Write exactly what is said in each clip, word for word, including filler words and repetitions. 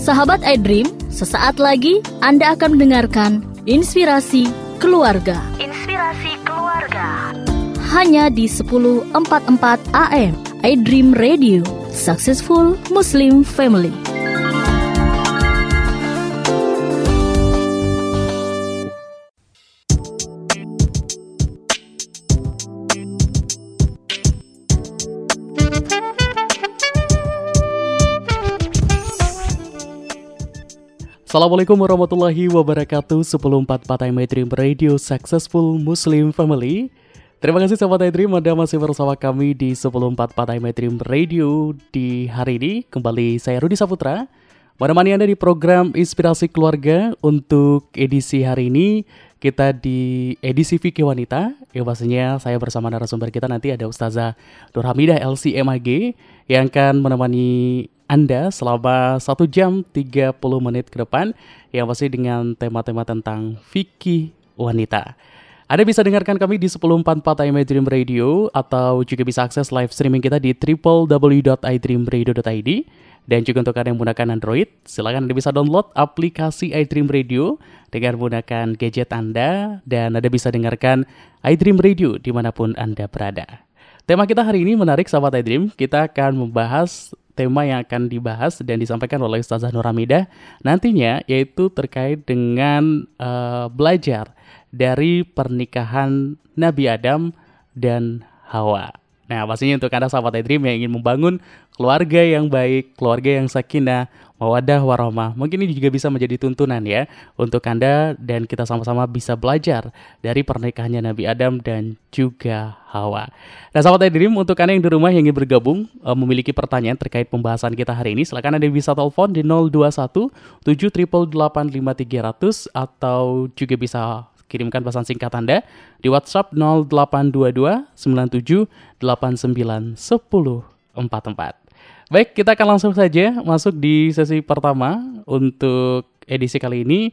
Sahabat iDream, sesaat lagi Anda akan mendengarkan Inspirasi Keluarga. Inspirasi Keluarga. Hanya di sepuluh empat puluh empat A M iDream Radio, Successful Muslim Family. Assalamualaikum warahmatullahi wabarakatuh. Sepuluh empat puluh empat iDream Radio, Successful Muslim Family. Terima kasih sahabat iDream, Anda masih bersama kami di sepuluh empat puluh empat iDream Radio. Di hari ini kembali saya Rudi Saputra menemani Anda di program Inspirasi Keluarga. Untuk edisi hari ini kita di edisi Fikih Wanita, yang pastinya saya bersama narasumber kita nanti ada Ustazah Nur Hamidah L C M A G yang akan menemani Anda selama satu jam tiga puluh menit ke depan, yang pasti dengan tema-tema tentang fikih wanita. Anda bisa dengarkan kami di sepuluh empat puluh empat iDream Radio, atau juga bisa akses live streaming kita di w w w dot i dream radio dot i d. Dan juga untuk Anda yang menggunakan Android, silakan Anda bisa download aplikasi iDream Radio dengan menggunakan gadget Anda, dan Anda bisa dengarkan iDream Radio dimanapun Anda berada. Tema kita hari ini menarik sahabat iDream. Kita akan membahas tema yang akan dibahas dan disampaikan oleh Ustazah Nur Hamidah nantinya, yaitu terkait dengan uh, belajar dari pernikahan Nabi Adam dan Hawa. Nah, pastinya untuk Anda sahabat iDream yang ingin membangun keluarga yang baik, keluarga yang sakinah, mawaddah warahmah, mungkin ini juga bisa menjadi tuntunan ya untuk Anda, dan kita sama-sama bisa belajar dari pernikahannya Nabi Adam dan juga Hawa. Nah sahabat iDream, untuk Anda yang di rumah yang ingin bergabung, uh, memiliki pertanyaan terkait pembahasan kita hari ini, silakan Anda bisa telepon di nol dua satu tujuh delapan delapan lima tiga nol nol, atau juga bisa kirimkan pesan singkat Anda di WhatsApp nol delapan dua dua sembilan tujuh delapan sembilan satu nol empat empat. Baik, kita akan langsung saja masuk di sesi pertama untuk edisi kali ini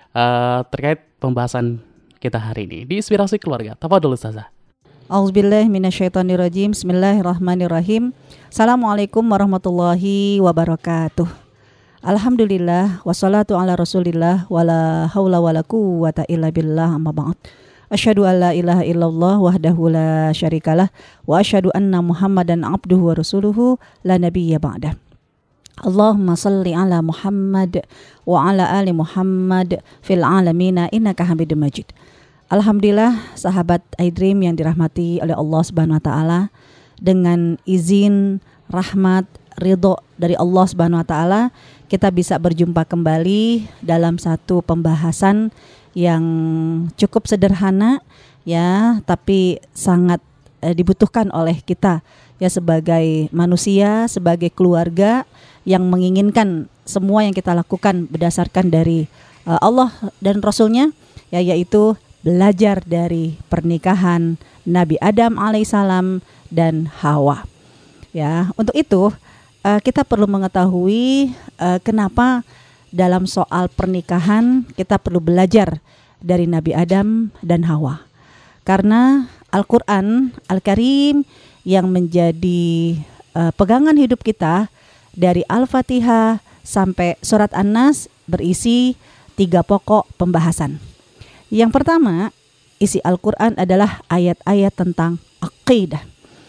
uh, terkait pembahasan kita hari ini di Inspirasi Keluarga. Tafadhol Ustazah. Auzubillahi minasyaitonirrajim. Bismillahirrahmanirrahim. Assalamualaikum warahmatullahi wabarakatuh. Alhamdulillah wassalatu ala Rasulillah wala haula wala quwwata illa billah, amma ba'd. Asyhadu an la ilaha illallah wahdahu la syarikalah wa asyhadu anna Muhammadan abduhu wa rasuluhu la nabiyya ba'dah. Allahumma salli ala Muhammad wa ala ali Muhammad fil alamina innaka Hamidum Majid. Alhamdulillah sahabat iDream yang dirahmati oleh Allah Subhanahu wa taala, dengan izin, rahmat, ridho dari Allah Subhanahu wa taala, kita bisa berjumpa kembali dalam satu pembahasan yang cukup sederhana ya, tapi sangat eh, dibutuhkan oleh kita ya sebagai manusia, sebagai keluarga yang menginginkan semua yang kita lakukan berdasarkan dari uh, Allah dan Rasulnya, ya, yaitu belajar dari pernikahan Nabi Adam alaihissalam dan Hawa. Ya, untuk itu uh, kita perlu mengetahui uh, kenapa dalam soal pernikahan kita perlu belajar dari Nabi Adam dan Hawa. Karena Al-Quran Al-Karim yang menjadi uh, pegangan hidup kita dari Al-Fatihah sampai Surat An-Nas berisi tiga pokok pembahasan. Yang pertama, isi Al-Quran adalah ayat-ayat tentang akidah.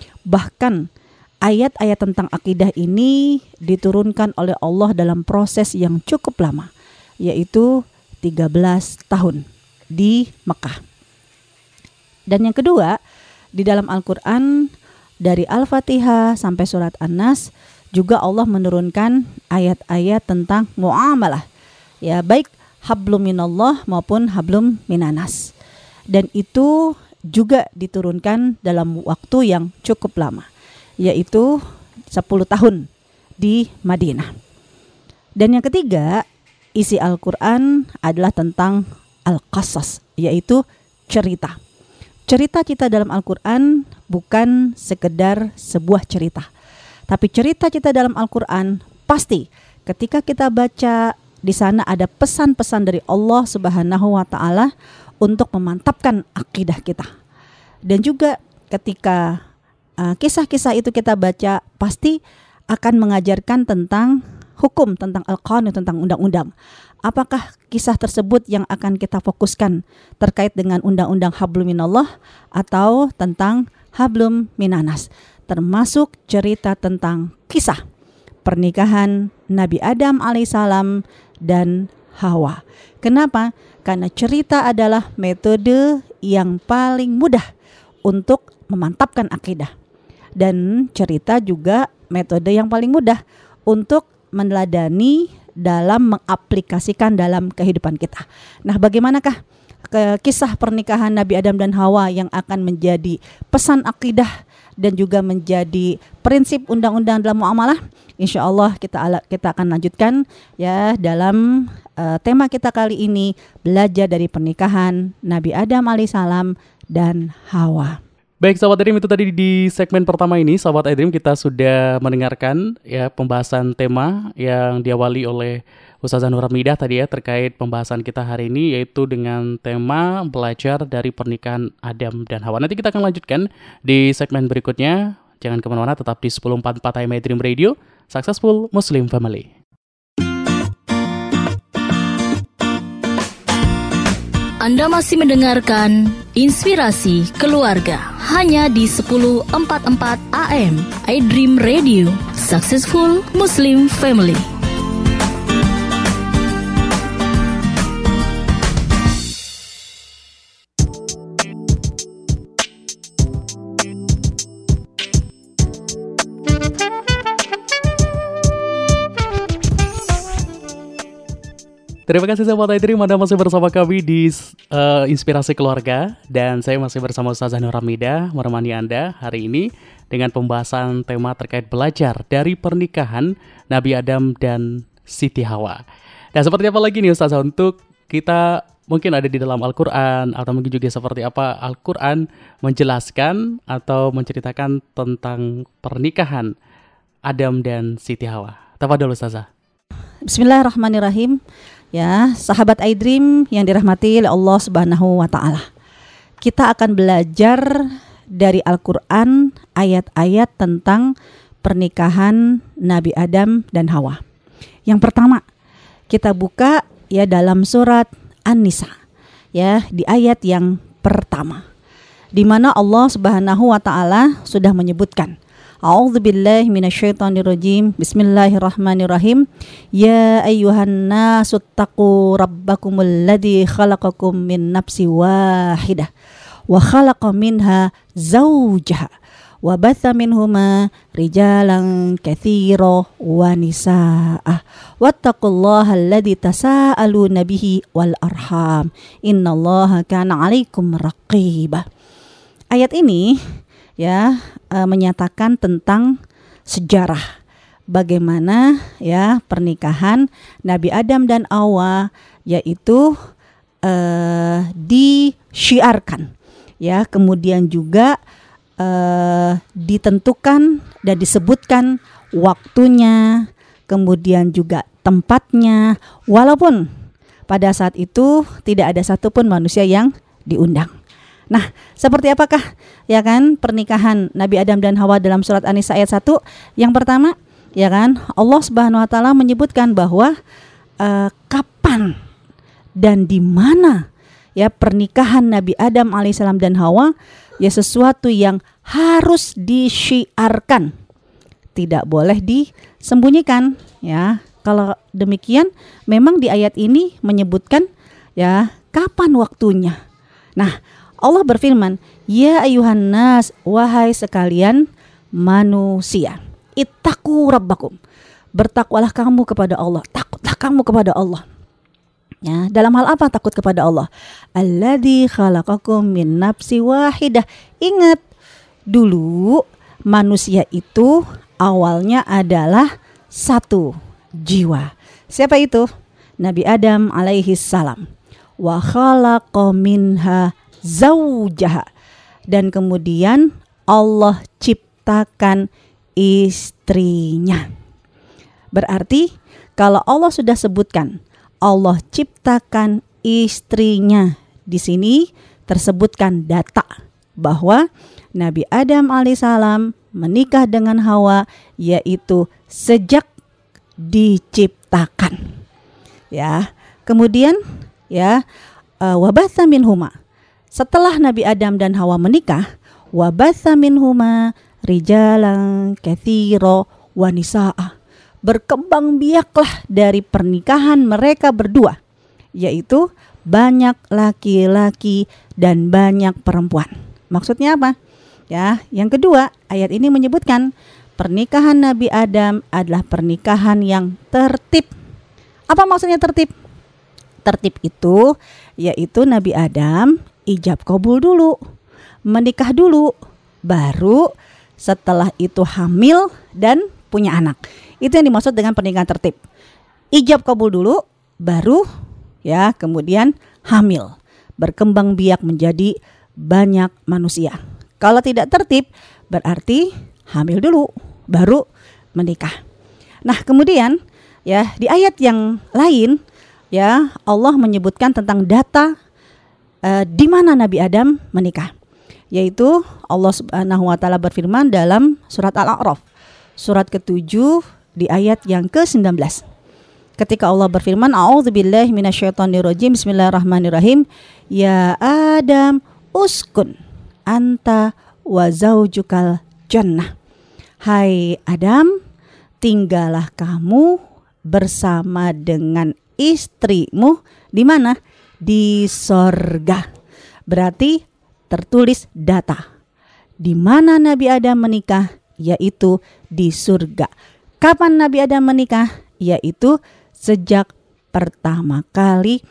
Bahkan ayat-ayat tentang akidah ini diturunkan oleh Allah dalam proses yang cukup lama, yaitu tiga belas tahun di Mekah. Dan yang kedua, di dalam Al-Quran dari Al-Fatihah sampai Surat An-Nas juga Allah menurunkan ayat-ayat tentang muamalah, ya, baik hablum minallah maupun hablum minanas. Dan itu juga diturunkan dalam waktu yang cukup lama, yaitu sepuluh tahun di Madinah. Dan yang ketiga, isi Al-Quran adalah tentang Al-Qasas, yaitu cerita. Cerita kita dalam Al-Quran bukan sekedar sebuah cerita, tapi cerita kita dalam Al-Quran pasti ketika kita baca, di sana ada pesan-pesan dari Allah Subhanahu wa taala untuk memantapkan akidah kita. Dan juga ketika uh, kisah-kisah itu kita baca, pasti akan mengajarkan tentang hukum tentang al-qanun, tentang undang-undang. Apakah kisah tersebut yang akan kita fokuskan terkait dengan undang-undang hablum minallah atau tentang hablum minanas, termasuk cerita tentang kisah pernikahan Nabi Adam alaihissalam dan Hawa. Kenapa? Karena cerita adalah metode yang paling mudah untuk memantapkan akidah, dan cerita juga metode yang paling mudah untuk meneladani dalam mengaplikasikan dalam kehidupan kita. Nah, bagaimanakah ke kisah pernikahan Nabi Adam dan Hawa yang akan menjadi pesan akidah dan juga menjadi prinsip undang-undang dalam muamalah? Insya Allah kita kita akan lanjutkan ya dalam uh, tema kita kali ini, belajar dari pernikahan Nabi Adam alaihissalam dan Hawa. Baik sahabat iDream, itu tadi di segmen pertama ini sahabat iDream kita sudah mendengarkan ya pembahasan tema yang diawali oleh Ustazah Nur Hamidah tadi ya terkait pembahasan kita hari ini, yaitu dengan tema belajar dari pernikahan Adam dan Hawa. Nanti kita akan lanjutkan di segmen berikutnya. Jangan kemana-mana, tetap di sepuluh empat puluh empat A M iDream Radio, Successful Muslim Family. Anda masih mendengarkan Inspirasi Keluarga hanya di sepuluh empat puluh empat A M iDream Radio, Successful Muslim Family. Terima kasih sahabat iDream, Anda masih bersama kami di uh, Inspirasi Keluarga, dan saya masih bersama Ustazah Nur Hamidah menemani Anda hari ini dengan pembahasan tema terkait belajar dari pernikahan Nabi Adam dan Siti Hawa. Dan seperti apa lagi nih Ustazah, untuk kita mungkin ada di dalam Al-Quran atau mungkin juga seperti apa Al-Quran menjelaskan atau menceritakan tentang pernikahan Adam dan Siti Hawa. Tafadhol Ustazah. Bismillahirrahmanirrahim. Ya, sahabat iDream yang dirahmati oleh Allah Subhanahu wa taala. Kita akan belajar dari Al-Qur'an ayat-ayat tentang pernikahan Nabi Adam dan Hawa. Yang pertama, kita buka ya dalam surat An-Nisa. Ya, di ayat yang pertama, di mana Allah Subhanahu wa taala sudah menyebutkan, A'udzubillahi minasyaitonirrajim. Bismillahirrahmanirrahim. Ya ayyuhan nasu taqu rabbakumul ladzi khalaqakum min nafsin wahidah wa khalaqa minha zawjaha wa batha minhuma rijalan katsiran wa nisaa. Wattaqullaha alladzi tasaaluna bihi wal arham. Innallaha kana 'alaikum raqiba. Ayat ini ya e, menyatakan tentang sejarah bagaimana ya pernikahan Nabi Adam dan Hawa, yaitu e, disyiarkan ya, kemudian juga e, ditentukan dan disebutkan waktunya, kemudian juga tempatnya, walaupun pada saat itu tidak ada satupun manusia yang diundang. Nah, seperti apakah ya kan pernikahan Nabi Adam dan Hawa dalam surat An-Nisa ayat satu? Yang pertama, ya kan, Allah Subhanahu wa taala menyebutkan bahwa uh, kapan dan di mana ya pernikahan Nabi Adam alaihissalam dan Hawa ya sesuatu yang harus disyiarkan. Tidak boleh disembunyikan ya. Kalau demikian, memang di ayat ini menyebutkan ya kapan waktunya. Nah, Allah berfirman, ya ayuhan nas, wahai sekalian manusia, ittaqu rabbakum, bertakwalah kamu kepada Allah, takutlah kamu kepada Allah. Ya, dalam hal apa takut kepada Allah? Alladzi khalaqakum min nafsin wahidah. Ingat, dulu manusia itu awalnya adalah satu jiwa. Siapa itu? Nabi Adam alaihi salam. Wa khalaqa minha zawjaha, dan kemudian Allah ciptakan istrinya. Berarti kalau Allah sudah sebutkan Allah ciptakan istrinya, di sini tersebutkan data bahwa Nabi Adam alaihissalam menikah dengan Hawa, yaitu sejak diciptakan. Ya, kemudian ya uh, wabatha minhuma. Setelah Nabi Adam dan Hawa menikah, wabatha minhuma rijalan katsira wa nisaa. Berkembang biaklah dari pernikahan mereka berdua, yaitu banyak laki-laki dan banyak perempuan. Maksudnya apa? Ya, yang kedua, ayat ini menyebutkan pernikahan Nabi Adam adalah pernikahan yang tertib. Apa maksudnya tertib? Tertib itu yaitu Nabi Adam ijab kabul dulu, menikah dulu, baru setelah itu hamil dan punya anak. Itu yang dimaksud dengan pernikahan tertib. Ijab kabul dulu, baru ya kemudian hamil, berkembang biak menjadi banyak manusia. Kalau tidak tertib berarti hamil dulu baru menikah. Nah, kemudian ya di ayat yang lain ya Allah menyebutkan tentang data uh, di mana Nabi Adam menikah. Yaitu Allah Subhanahu wa taala berfirman dalam surat Al-A'raf surat ketujuh di ayat yang ke sembilan belas. Ketika Allah berfirman, a'udzubillahi minasyaitonirrajim, bismillahirrahmanirrahim, ya Adam uskun anta wa zaujukal jannah. Hai Adam, tinggallah kamu bersama dengan istrimu di mana? Di sorga. Berarti tertulis data di mana Nabi Adam menikah, yaitu di surga. Kapan Nabi Adam menikah? Yaitu sejak pertama kali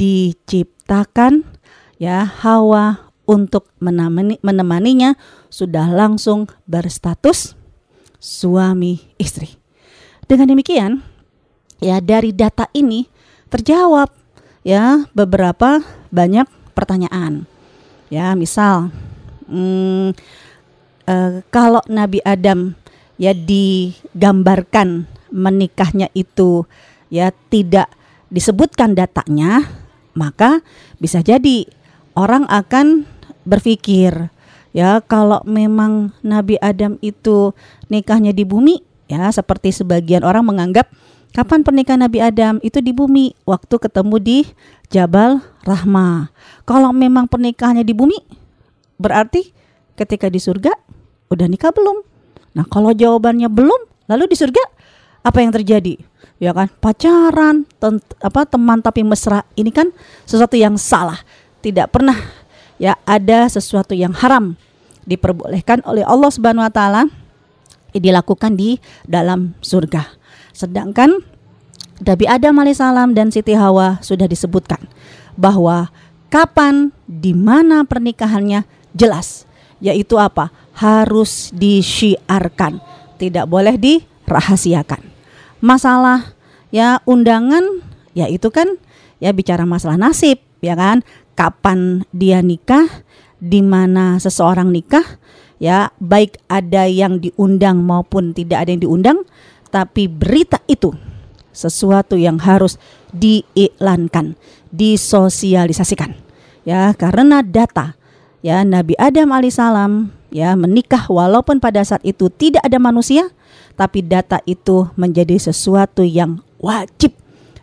diciptakan ya Hawa untuk menemani, menemaninya sudah langsung berstatus suami istri. Dengan demikian ya dari data ini terjawab ya beberapa banyak pertanyaan. Ya misal hmm, eh, kalau Nabi Adam ya digambarkan menikahnya itu ya tidak disebutkan datanya, maka bisa jadi orang akan berpikir ya kalau memang Nabi Adam itu nikahnya di bumi, ya seperti sebagian orang menganggap kapan pernikahan Nabi Adam itu di bumi, waktu ketemu di Jabal Rahmah. Kalau memang pernikahannya di bumi, berarti ketika di surga udah nikah belum? Nah, kalau jawabannya belum, lalu di surga apa yang terjadi? Ya kan, pacaran, ten, apa teman tapi mesra. Ini kan sesuatu yang salah. Tidak pernah ya ada sesuatu yang haram diperbolehkan oleh Allah Subhanahu wa taala dilakukan di dalam surga. Sedangkan Nabi Adam alaihissalam dan Siti Hawa sudah disebutkan bahwa kapan, di mana pernikahannya jelas, yaitu apa? Harus disyiarkan, tidak boleh dirahasiakan. Masalah ya undangan, ya itu kan ya bicara masalah nasib, ya kan? Kapan dia nikah, di mana seseorang nikah, ya baik ada yang diundang maupun tidak ada yang diundang, tapi berita itu sesuatu yang harus diiklankan, disosialisasikan. Ya, karena data ya Nabi Adam alaihissalam ya menikah walaupun pada saat itu tidak ada manusia, tapi data itu menjadi sesuatu yang wajib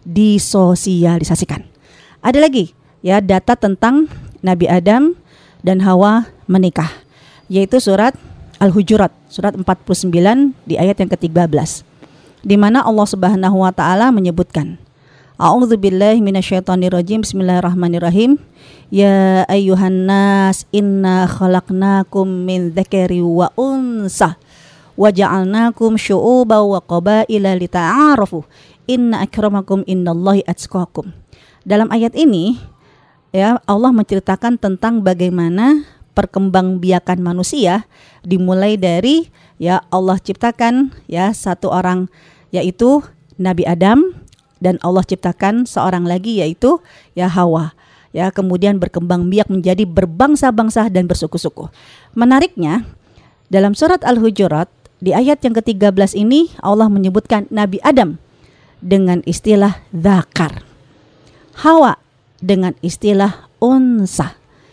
disosialisasikan. Ada lagi ya data tentang Nabi Adam dan Hawa menikah, yaitu surat Al-Hujurat surat empat puluh sembilan di ayat yang ke tiga belas, di mana Allah Subhanahu wa taala menyebutkan, a'udzubillahi minasyaitonirrajim, bismillahirrahmanirrahim, ya ayyuhan nas inna khalaqnakum min dzakari wa unsa wa ja'alnakum syu'uban wa qabaila lita'arafu inna akramakum innallahi atqakum. Dalam ayat ini ya Allah menceritakan tentang bagaimana perkembangbiakan manusia, dimulai dari ya Allah ciptakan ya satu orang yaitu Nabi Adam, dan Allah ciptakan seorang lagi yaitu ya Hawa. Ya kemudian berkembang biak menjadi berbangsa-bangsa dan bersuku-suku. Menariknya dalam surat Al-Hujurat di ayat yang ke tiga belas ini Allah menyebutkan Nabi Adam dengan istilah dzakar, Hawa dengan istilah unsa,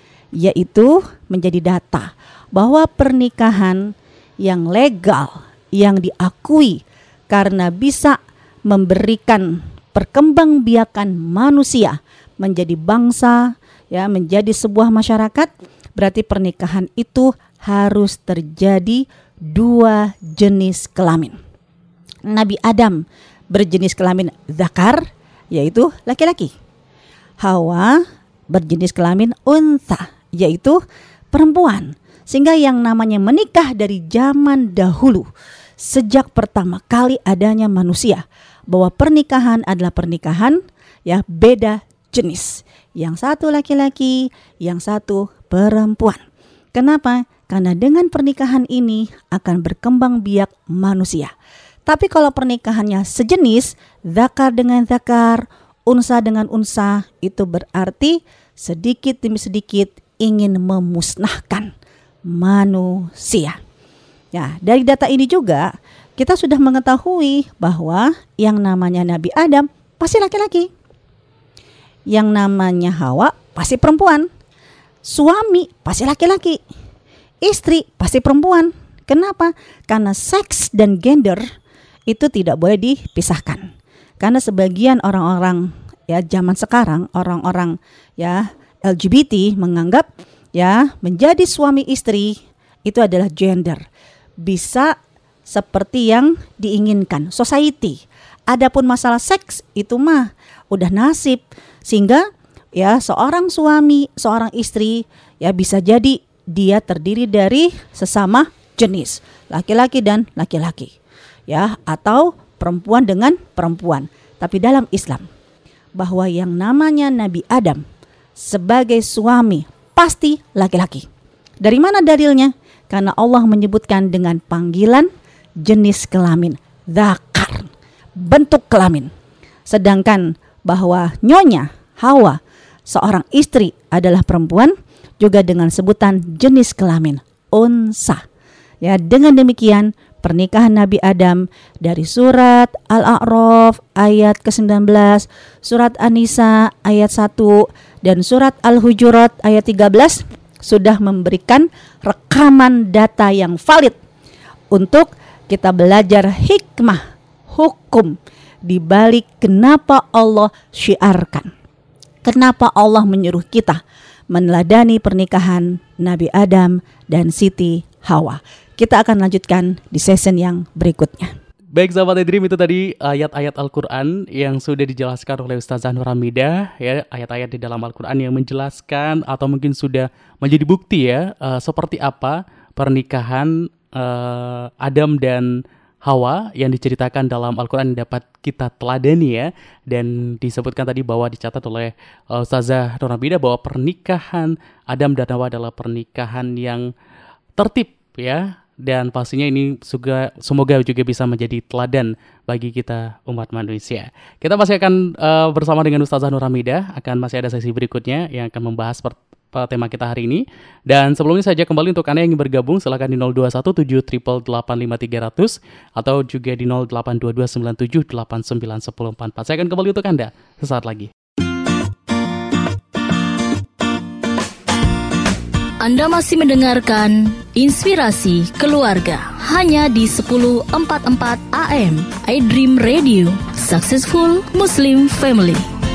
yaitu menjadi data bahwa pernikahan yang legal, yang diakui karena bisa memberikan perkembangbiakan manusia menjadi bangsa, ya, menjadi sebuah masyarakat, berarti pernikahan itu harus terjadi dua jenis kelamin. Nabi Adam berjenis kelamin zakar, yaitu laki-laki. Hawa berjenis kelamin untha, yaitu perempuan. Sehingga yang namanya menikah dari zaman dahulu, sejak pertama kali adanya manusia, bahwa pernikahan adalah pernikahan ya beda jenis. Yang satu laki-laki, yang satu perempuan. Kenapa? Karena dengan pernikahan ini akan berkembang biak manusia. Tapi kalau pernikahannya sejenis, zakar dengan zakar, unsa dengan unsa, itu berarti sedikit demi sedikit ingin memusnahkan manusia. Ya, dari data ini juga kita sudah mengetahui bahwa yang namanya Nabi Adam pasti laki-laki. Yang namanya Hawa pasti perempuan. Suami pasti laki-laki. Istri pasti perempuan. Kenapa? Karena seks dan gender itu tidak boleh dipisahkan. Karena sebagian orang-orang ya zaman sekarang, orang-orang ya L G B T menganggap ya menjadi suami istri itu adalah gender. Bisa seperti yang diinginkan society. Adapun masalah seks itu mah udah nasib. Sehingga ya seorang suami, seorang istri ya bisa jadi dia terdiri dari sesama jenis, laki-laki dan laki-laki. Ya, atau perempuan dengan perempuan. Tapi dalam Islam bahwa yang namanya Nabi Adam sebagai suami pasti laki-laki. Dari mana dalilnya? Karena Allah menyebutkan dengan panggilan jenis kelamin zakar, bentuk kelamin. Sedangkan bahwa nyonya Hawa seorang istri adalah perempuan juga dengan sebutan jenis kelamin unsa. Ya, dengan demikian pernikahan Nabi Adam dari surat Al-A'raf ayat ke sembilan belas, surat An-Nisa ayat satu, dan surat Al-Hujurat ayat tiga belas sudah memberikan rekaman data yang valid untuk kita belajar hikmah, hukum di balik kenapa Allah syiarkan. Kenapa Allah menyuruh kita meneladani pernikahan Nabi Adam dan Siti Hawa. Kita akan lanjutkan di season yang berikutnya. Baik sahabat iDream, itu tadi ayat-ayat Al-Quran yang sudah dijelaskan oleh Ustazah Nur Hamidah, ya, ayat-ayat di dalam Al-Quran yang menjelaskan atau mungkin sudah menjadi bukti ya uh, seperti apa pernikahan uh, Adam dan Hawa yang diceritakan dalam Al-Quran yang dapat kita teladani ya. Dan disebutkan tadi bahwa dicatat oleh uh, Ustazah Nur Hamidah bahwa pernikahan Adam dan Hawa adalah pernikahan yang tertib ya. Dan pastinya ini juga, semoga juga bisa menjadi teladan bagi kita umat manusia. Kita masih akan uh, bersama dengan Ustazah Nur Hamidah, akan masih ada sesi berikutnya yang akan membahas per, per tema kita hari ini. Dan sebelumnya saja kembali untuk Anda yang ingin bergabung, silakan di nol dua satu tujuh delapan delapan lima tiga nol nol atau juga di nol delapan dua dua sembilan tujuh delapan sembilan satu nol empat empat. Saya akan kembali untuk Anda sesaat lagi. Anda masih mendengarkan Inspirasi Keluarga hanya di sepuluh empat puluh empat A M iDream Radio, Successful Muslim Family.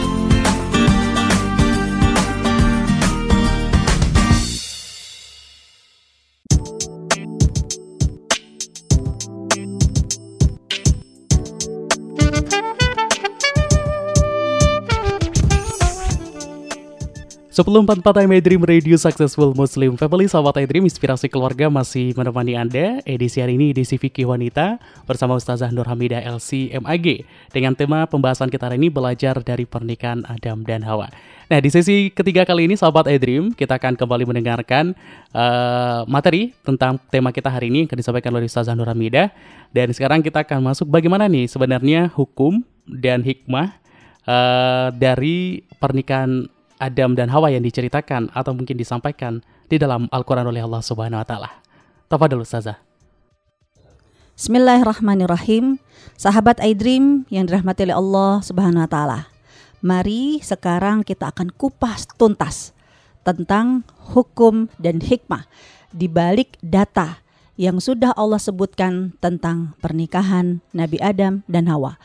sepuluh empat puluh empat A M iDream Radio, Successful Muslim Family. Sahabat iDream, Inspirasi Keluarga masih menemani Anda. Edisi hari ini edisi Fikih Wanita bersama Ustazah Nur Hamidah L C M A G. Dengan tema pembahasan kita hari ini, belajar dari pernikahan Adam dan Hawa. Nah, di sesi ketiga kali ini sahabat iDream, kita akan kembali mendengarkan uh, materi tentang tema kita hari ini yang akan disampaikan oleh Ustazah Nur Hamidah. Dan sekarang kita akan masuk bagaimana nih sebenarnya hukum dan hikmah uh, dari pernikahan Adam dan Hawa yang diceritakan atau mungkin disampaikan di dalam Al-Quran oleh Allah Subhanahu wa Ta'ala. Tafadhol Ustazah. Bismillahirrahmanirrahim. Sahabat iDream yang dirahmati oleh Allah Subhanahu wa Ta'ala. Mari sekarang kita akan kupas tuntas tentang hukum dan hikmah di balik data yang sudah Allah sebutkan tentang pernikahan Nabi Adam dan Hawa.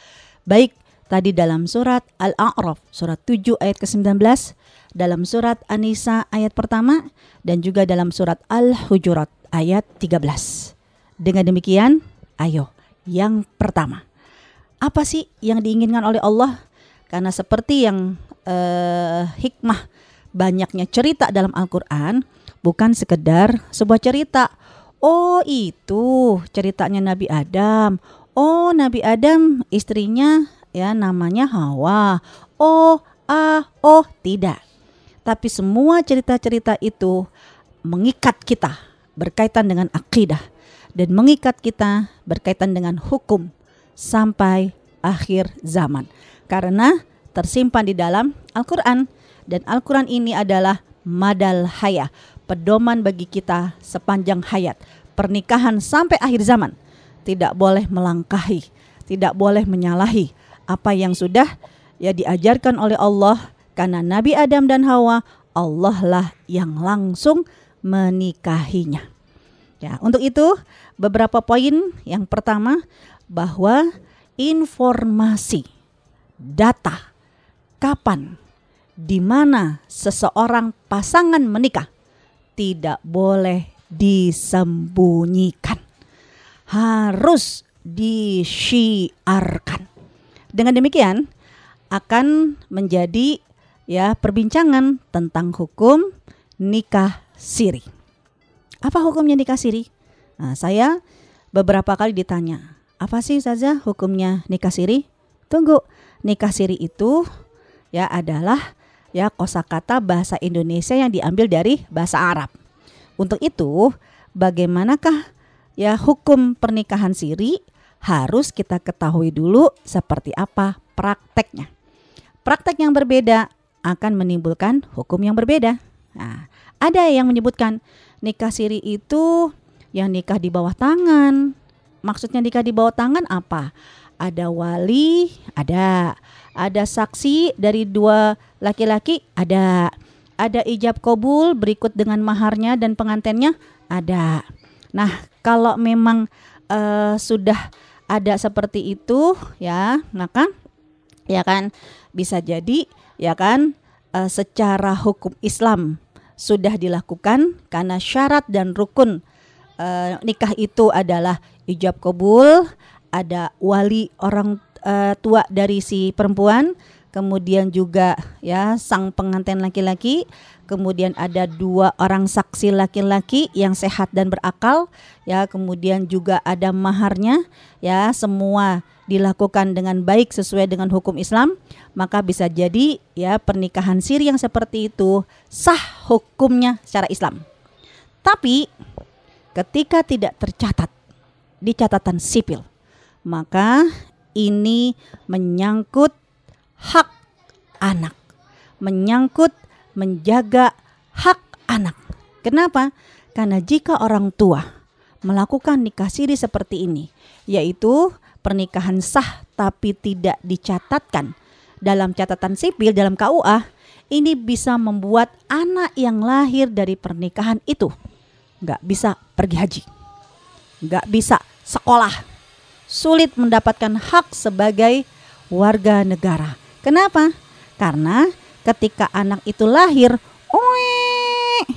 Baik tadi dalam surat Al-A'raf surat tujuh ayat ke sembilan belas, dalam surat An-Nisa ayat pertama, dan juga dalam surat Al-Hujurat ayat tiga belas. Dengan demikian, ayo yang pertama, apa sih yang diinginkan oleh Allah? Karena seperti yang eh, hikmah banyaknya cerita dalam Al-Quran, bukan sekedar sebuah cerita. Oh itu ceritanya Nabi Adam. Oh Nabi Adam istrinya ya namanya Hawa. Oh ah oh tidak. Tapi semua cerita-cerita itu mengikat kita berkaitan dengan akidah dan mengikat kita berkaitan dengan hukum sampai akhir zaman. Karena tersimpan di dalam Al-Quran, dan Al-Quran ini adalah madal haya, pedoman bagi kita sepanjang hayat, pernikahan sampai akhir zaman. Tidak boleh melangkahi, tidak boleh menyalahi apa yang sudah ya diajarkan oleh Allah, karena Nabi Adam dan Hawa Allah lah yang langsung menikahinya. Ya, untuk itu beberapa poin. Yang pertama, bahwa informasi, data, kapan, di mana seseorang pasangan menikah tidak boleh disembunyikan, harus disyiarkan. Dengan demikian akan menjadi ya perbincangan tentang hukum nikah siri. Apa hukumnya nikah siri? Nah, saya beberapa kali ditanya, apa sih saja hukumnya nikah siri? Tunggu, nikah siri itu ya adalah ya kosakata bahasa Indonesia yang diambil dari bahasa Arab. Untuk itu, bagaimanakah ya hukum pernikahan siri? Harus kita ketahui dulu seperti apa prakteknya. Praktek yang berbeda akan menimbulkan hukum yang berbeda. Nah, ada yang menyebutkan nikah siri itu yang nikah di bawah tangan. Maksudnya nikah di bawah tangan apa? Ada wali, ada. Ada saksi dari dua laki-laki, ada. Ada ijab kabul berikut dengan maharnya dan pengantinnya, ada. Nah, kalau memang uh, sudah ada seperti itu ya, maka ya kan bisa jadi ya kan uh, secara hukum Islam sudah dilakukan, karena syarat dan rukun uh, nikah itu adalah ijab kabul, ada wali orang uh, tua dari si perempuan, kemudian juga ya sang pengantin laki-laki, kemudian ada dua orang saksi laki-laki yang sehat dan berakal, ya, kemudian juga ada maharnya, ya, semua dilakukan dengan baik sesuai dengan hukum Islam, maka bisa jadi ya pernikahan siri yang seperti itu sah hukumnya secara Islam. Tapi ketika tidak tercatat di catatan sipil, maka ini menyangkut hak anak, menyangkut menjaga hak anak. Kenapa? Karena jika orang tua melakukan nikah siri seperti ini, yaitu pernikahan sah tapi tidak dicatatkan dalam catatan sipil dalam K U A, ini bisa membuat anak yang lahir dari pernikahan itu nggak bisa pergi haji, nggak bisa sekolah, sulit mendapatkan hak sebagai warga negara. Kenapa? Karena ketika anak itu lahir, oe,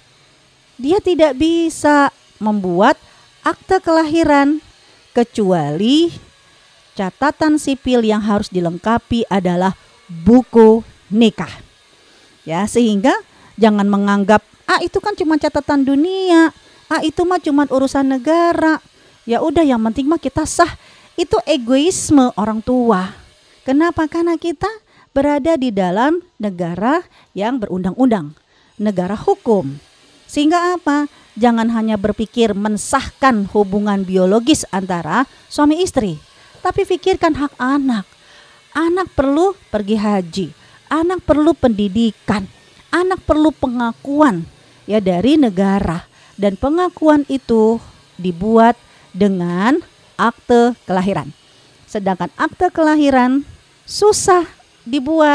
dia tidak bisa membuat akte kelahiran, kecuali catatan sipil yang harus dilengkapi adalah buku nikah. Ya, sehingga jangan menganggap ah itu kan cuma catatan dunia, ah itu mah cuma urusan negara. Ya udah, yang penting mah kita sah. Itu egoisme orang tua. Kenapa? Karena kita berada di dalam negara yang berundang-undang, negara hukum. Sehingga apa? Jangan hanya berpikir mensahkan hubungan biologis antara suami istri, tapi pikirkan hak anak. Anak perlu pergi haji, anak perlu pendidikan, anak perlu pengakuan ya dari negara, dan pengakuan itu dibuat dengan akte kelahiran. Sedangkan akte kelahiran susah dibuat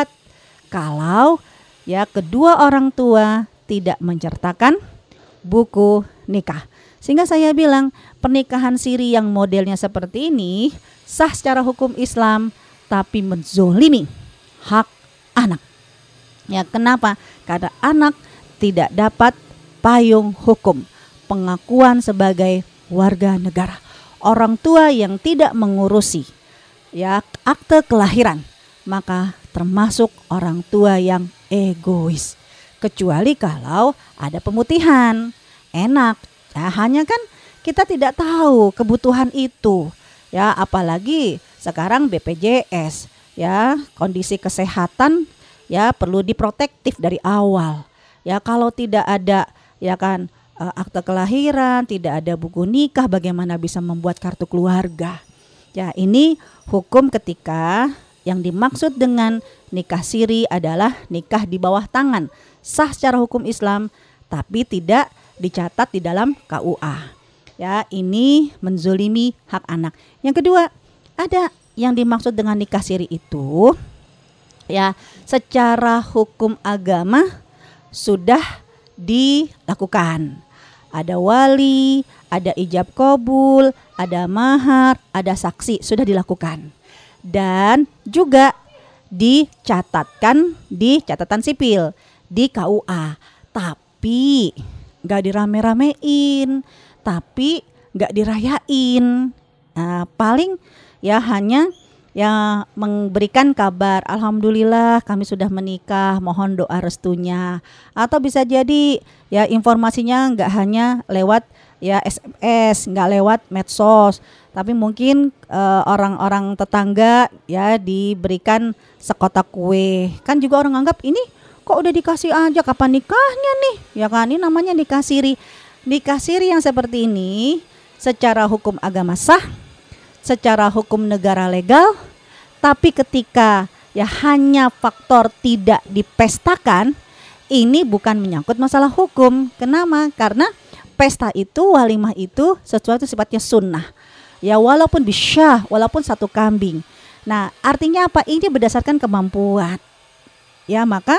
kalau ya kedua orang tua tidak menceritakan buku nikah. Sehingga saya bilang pernikahan siri yang modelnya seperti ini sah secara hukum Islam tapi menzolimi hak anak. Ya, kenapa? Karena anak tidak dapat payung hukum, pengakuan sebagai warga negara. Orang tua yang tidak mengurusi ya akte kelahiran, maka termasuk orang tua yang egois. Kecuali kalau ada pemutihan, enak. Ya, hanya kan kita tidak tahu kebutuhan itu. Ya, apalagi sekarang B P J S, ya, kondisi kesehatan ya perlu diprotektif dari awal. Ya, kalau tidak ada ya kan uh, akte kelahiran, tidak ada buku nikah, bagaimana bisa membuat kartu keluarga? Ya, ini hukum ketika yang dimaksud dengan nikah siri adalah nikah di bawah tangan, sah secara hukum Islam tapi tidak dicatat di dalam K U A. Ya, ini menzolimi hak anak. Yang kedua, ada yang dimaksud dengan nikah siri itu ya secara hukum agama sudah dilakukan. Ada wali, ada ijab kabul, ada mahar, ada saksi, sudah dilakukan. Dan juga dicatatkan di catatan sipil, di K U A. Tapi gak dirame-ramein, tapi gak dirayain. Nah, paling ya hanya ya memberikan kabar, alhamdulillah kami sudah menikah, mohon doa restunya. Atau bisa jadi ya informasinya nggak hanya lewat ya S M S, nggak lewat medsos, tapi mungkin uh, orang-orang tetangga ya diberikan sekotak kue. Kan juga orang anggap ini kok udah dikasih aja, kapan nikahnya nih? Ya kan, ini namanya nikah siri. Nikah siri yang seperti ini secara hukum agama sah, secara hukum negara legal, tapi ketika ya hanya faktor tidak dipestakan, ini bukan menyangkut masalah hukum. Kenapa? Karena pesta itu, walimah itu sesuatu sifatnya sunnah. Ya, walaupun bisyah, walaupun satu kambing. Nah, artinya apa? Ini berdasarkan kemampuan. Ya, maka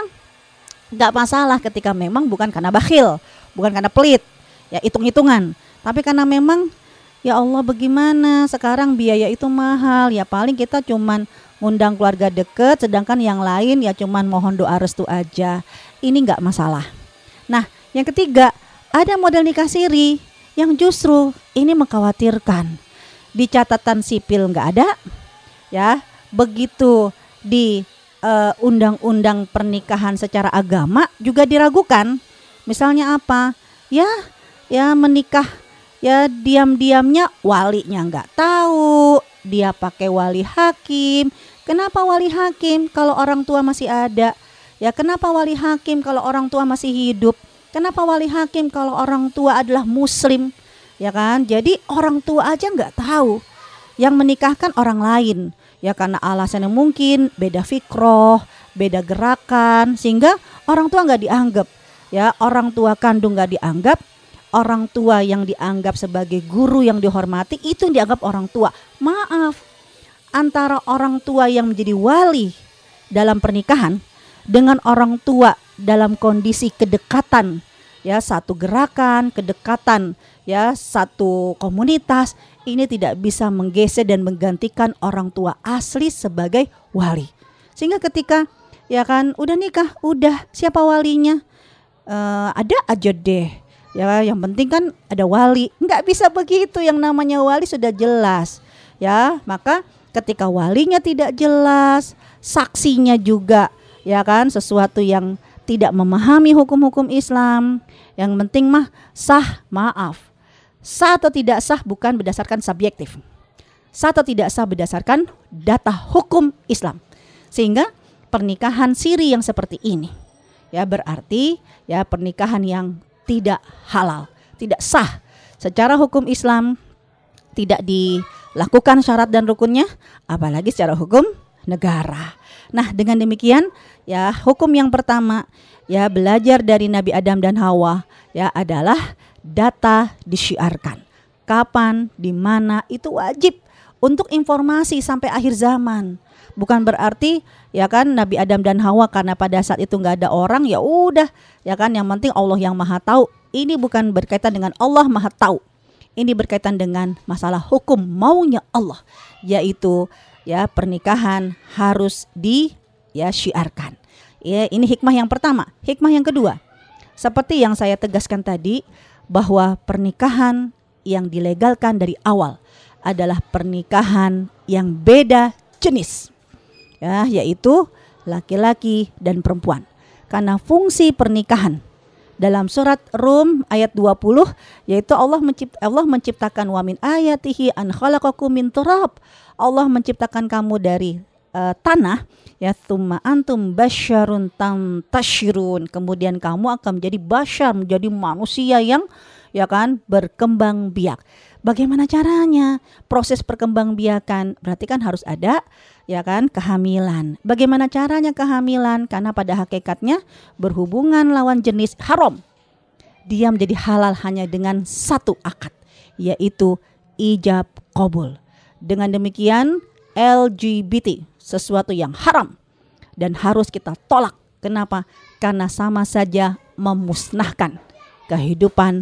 gak masalah ketika memang bukan karena bakhil, bukan karena pelit, ya hitung-hitungan, tapi karena memang ya Allah bagaimana sekarang biaya itu mahal, ya paling kita cuman ngundang keluarga deket, sedangkan yang lain ya cuman mohon doa restu aja. Ini gak masalah. Nah, yang ketiga, ada model nikah siri yang justru ini mengkhawatirkan. Di catatan sipil gak ada, ya begitu di uh, undang-undang pernikahan secara agama juga diragukan. Misalnya apa? Ya, ya menikah ya diam-diamnya walinya nggak tahu, dia pakai wali hakim. Kenapa wali hakim kalau orang tua masih ada? Ya kenapa wali hakim kalau orang tua masih hidup? Kenapa wali hakim kalau orang tua adalah muslim? Ya kan, jadi orang tua aja nggak tahu, yang menikahkan orang lain. Ya karena alasannya mungkin beda fikroh, beda gerakan, sehingga orang tua nggak dianggap. Ya, orang tua kandung nggak dianggap. Orang tua yang dianggap sebagai guru yang dihormati itu yang dianggap orang tua. Maaf, antara orang tua yang menjadi wali dalam pernikahan dengan orang tua dalam kondisi kedekatan, ya satu gerakan, kedekatan, ya satu komunitas, ini tidak bisa menggeser dan menggantikan orang tua asli sebagai wali. Sehingga ketika ya kan udah nikah, udah siapa walinya? Uh, ada aja deh. Ya, yang penting kan ada wali. Nggak bisa begitu, yang namanya wali sudah jelas. Ya, maka ketika walinya tidak jelas, saksinya juga ya kan sesuatu yang tidak memahami hukum-hukum Islam. Yang penting mah sah, maaf. Sah atau tidak sah bukan berdasarkan subjektif. Sah atau tidak sah berdasarkan data hukum Islam. Sehingga pernikahan siri yang seperti ini ya berarti ya pernikahan yang tidak halal, tidak sah secara hukum Islam, tidak dilakukan syarat dan rukunnya, apalagi secara hukum negara. Nah, dengan demikian ya hukum yang pertama ya belajar dari Nabi Adam dan Hawa ya adalah data disyiarkan. Kapan, di mana itu wajib untuk informasi sampai akhir zaman. Bukan berarti ya kan Nabi Adam dan Hawa karena pada saat itu nggak ada orang ya udah ya kan yang penting Allah yang maha tahu. Ini bukan berkaitan dengan Allah maha tahu. Ini berkaitan dengan masalah hukum maunya Allah, yaitu ya pernikahan harus di ya syiarkan. Ya, ini hikmah yang pertama. Hikmah yang kedua, seperti yang saya tegaskan tadi, bahwa pernikahan yang dilegalkan dari awal adalah pernikahan yang beda jenis, ya, yaitu laki-laki dan perempuan. Karena fungsi pernikahan dalam surat Rum ayat dua puluh, yaitu Allah mencipt, Allah menciptakan wa min ayatihi an khalaqakum min turab. Allah menciptakan kamu dari uh, tanah, ya, tsumma antum basyarun tantashirun. Kemudian kamu akan menjadi basyar, menjadi manusia yang ya kan berkembang biak. Bagaimana caranya? Proses perkembangbiakan berarti kan harus ada ya kan kehamilan. Bagaimana caranya kehamilan? Karena pada hakikatnya berhubungan lawan jenis haram. Dia menjadi halal hanya dengan satu akad, yaitu ijab qabul. Dengan demikian L G B T sesuatu yang haram dan harus kita tolak. Kenapa? Karena sama saja memusnahkan kehidupan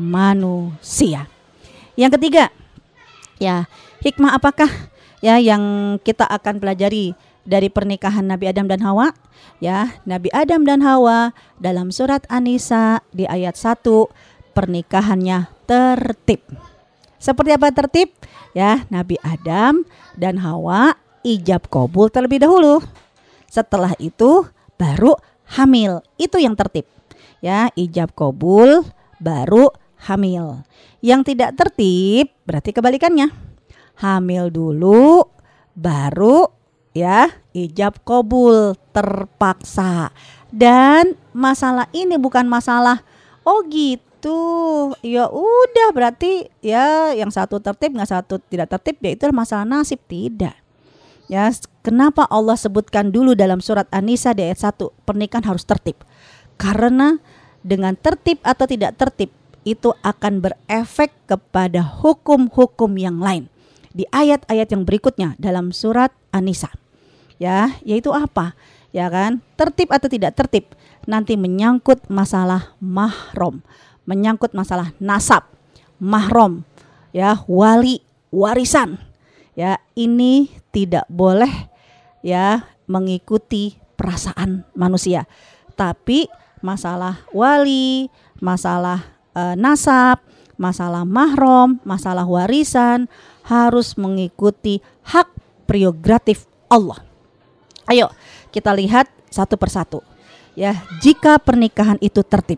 manusia. Yang ketiga, ya, hikmah apakah ya yang kita akan pelajari dari pernikahan Nabi Adam dan Hawa? Ya, Nabi Adam dan Hawa dalam surat An-Nisa di ayat satu, pernikahannya tertib. Seperti apa tertib? Ya, Nabi Adam dan Hawa ijab qabul terlebih dahulu. Setelah itu baru hamil. Itu yang tertib. Ya, ijab qabul baru hamil. Yang tidak tertib berarti kebalikannya. Hamil dulu baru ya ijab qabul terpaksa. Dan masalah ini bukan masalah oh gitu. Ya udah berarti ya yang satu tertib nggak satu tidak tertib, ya itu masalah nasib, tidak. Ya, kenapa Allah sebutkan dulu dalam surat An-Nisa di ayat satu pernikahan harus tertib? Karena dengan tertib atau tidak tertib itu akan berefek kepada hukum-hukum yang lain di ayat-ayat yang berikutnya dalam surat An-Nisa. Ya, yaitu apa? Ya kan? Tertib atau tidak tertib nanti menyangkut masalah mahram, menyangkut masalah nasab, mahram, ya, wali, warisan. Ya, ini tidak boleh ya mengikuti perasaan manusia. Tapi masalah wali, masalah e, nasab, masalah mahram, masalah warisan harus mengikuti hak prerogatif Allah. Ayo kita lihat satu persatu. Ya, jika pernikahan itu tertib,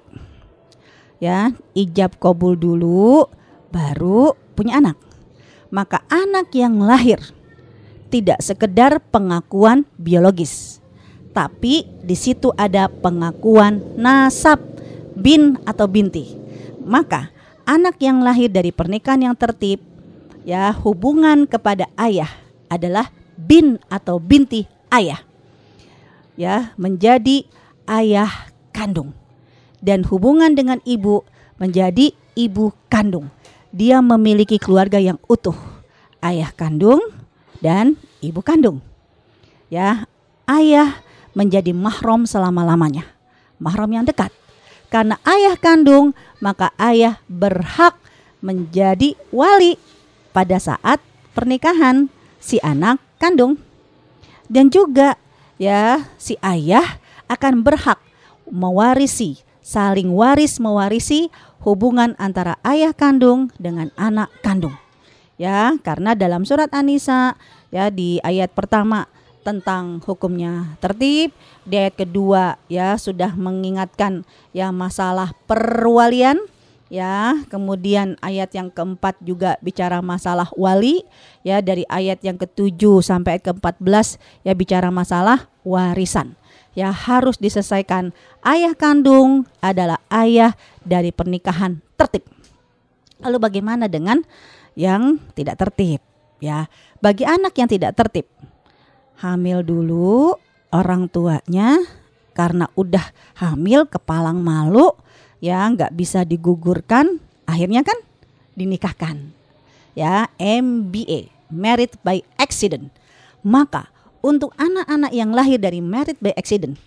ya, ijab qabul dulu baru punya anak. Maka anak yang lahir tidak sekedar pengakuan biologis, tapi di situ ada pengakuan nasab, bin atau binti. Maka anak yang lahir dari pernikahan yang tertib, ya, hubungan kepada ayah adalah bin atau binti ayah, ya, menjadi ayah kandung. Dan hubungan dengan ibu menjadi ibu kandung. Dia memiliki keluarga yang utuh, ayah kandung dan ibu kandung. Ya, ayah menjadi mahram selama-lamanya, mahram yang dekat. Karena ayah kandung, maka ayah berhak menjadi wali pada saat pernikahan si anak kandung. Dan juga ya, si ayah akan berhak mewarisi, saling waris mewarisi hubungan antara ayah kandung dengan anak kandung. Ya, karena dalam surat An-Nisa ya di ayat pertama tentang hukumnya tertib, di ayat kedua ya sudah mengingatkan ya masalah perwalian, ya, kemudian ayat yang keempat juga bicara masalah wali, ya, dari ayat yang ketujuh sampai ayat keempat belas ya bicara masalah warisan. Ya, harus diselesaikan. Ayah kandung adalah ayah dari pernikahan tertib. Lalu bagaimana dengan yang tidak tertib? Ya, bagi anak yang tidak tertib, hamil dulu orang tuanya karena udah hamil kepalang malu, ya, nggak bisa digugurkan, akhirnya kan dinikahkan. Ya, M B A, married by accident. Maka untuk anak-anak yang lahir dari married by accident,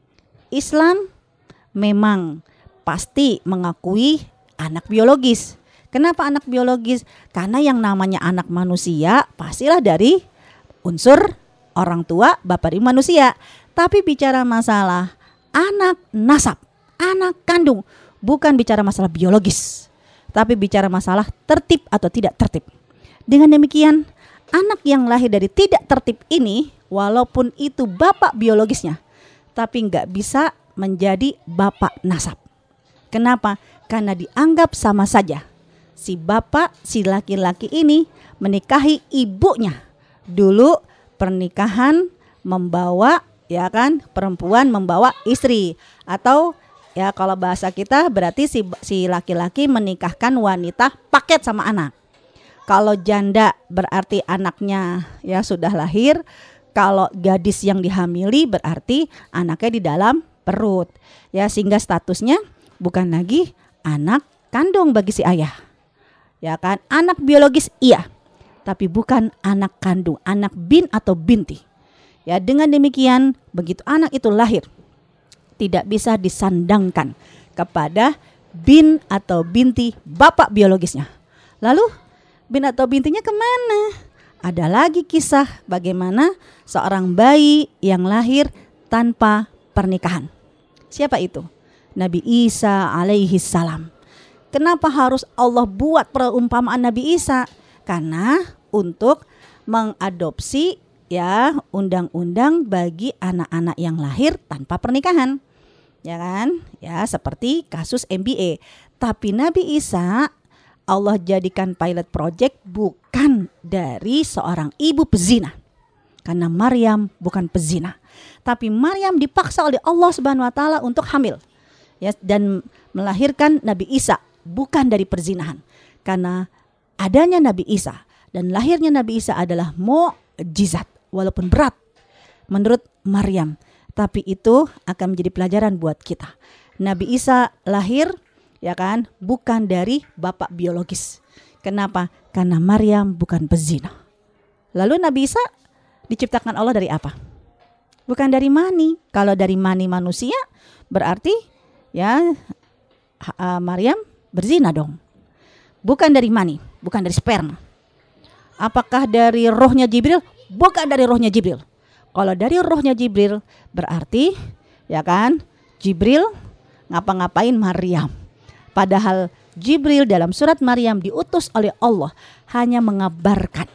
Islam memang pasti mengakui anak biologis. Kenapa anak biologis? Karena yang namanya anak manusia pastilah dari unsur orang tua, bapak ibu manusia. Tapi bicara masalah anak nasab, anak kandung, bukan bicara masalah biologis, tapi bicara masalah tertib atau tidak tertib. Dengan demikian, anak yang lahir dari tidak tertib ini, walaupun itu bapak biologisnya, tapi nggak bisa menjadi bapak nasab. Kenapa? Karena dianggap sama saja. Si bapak, si laki-laki ini menikahi ibunya. Dulu pernikahan membawa, ya kan, perempuan membawa istri. Atau ya kalau bahasa kita berarti si, si laki-laki menikahkan wanita paket sama anak. Kalau janda berarti anaknya ya sudah lahir. Kalau gadis yang dihamili berarti anaknya di dalam perut. Ya, sehingga statusnya bukan lagi anak kandung bagi si ayah. Ya kan, anak biologis iya, tapi bukan anak kandung, anak bin atau binti. Ya, dengan demikian begitu anak itu lahir, tidak bisa disandangkan kepada bin atau binti bapak biologisnya. Lalu bin atau bintinya kemana? Ada lagi kisah bagaimana seorang bayi yang lahir tanpa pernikahan. Siapa itu? Nabi Isa alaihi salam. Kenapa harus Allah buat perumpamaan Nabi Isa? Karena untuk mengadopsi ya undang-undang bagi anak-anak yang lahir tanpa pernikahan. Ya kan? Ya, seperti kasus M B A. Tapi Nabi Isa Allah jadikan pilot project bukan dari seorang ibu pezina. Karena Maryam bukan pezina. Tapi Maryam dipaksa oleh Allah Subhanahu wa taala untuk hamil. Ya, dan melahirkan Nabi Isa bukan dari perzinahan. Karena adanya Nabi Isa dan lahirnya Nabi Isa adalah mukjizat walaupun berat menurut Maryam, tapi itu akan menjadi pelajaran buat kita. Nabi Isa lahir ya kan bukan dari bapak biologis. Kenapa? Karena Maryam bukan pezina. Lalu Nabi Isa diciptakan Allah dari apa? Bukan dari mani. Kalau dari mani manusia berarti ya uh, Maryam berzina dong. Bukan dari mani, bukan dari sperma. Apakah dari rohnya Jibril? Bukan dari rohnya Jibril. Kalau dari rohnya Jibril berarti ya kan Jibril ngapa-ngapain Maryam. Padahal Jibril dalam surat Maryam diutus oleh Allah hanya mengabarkan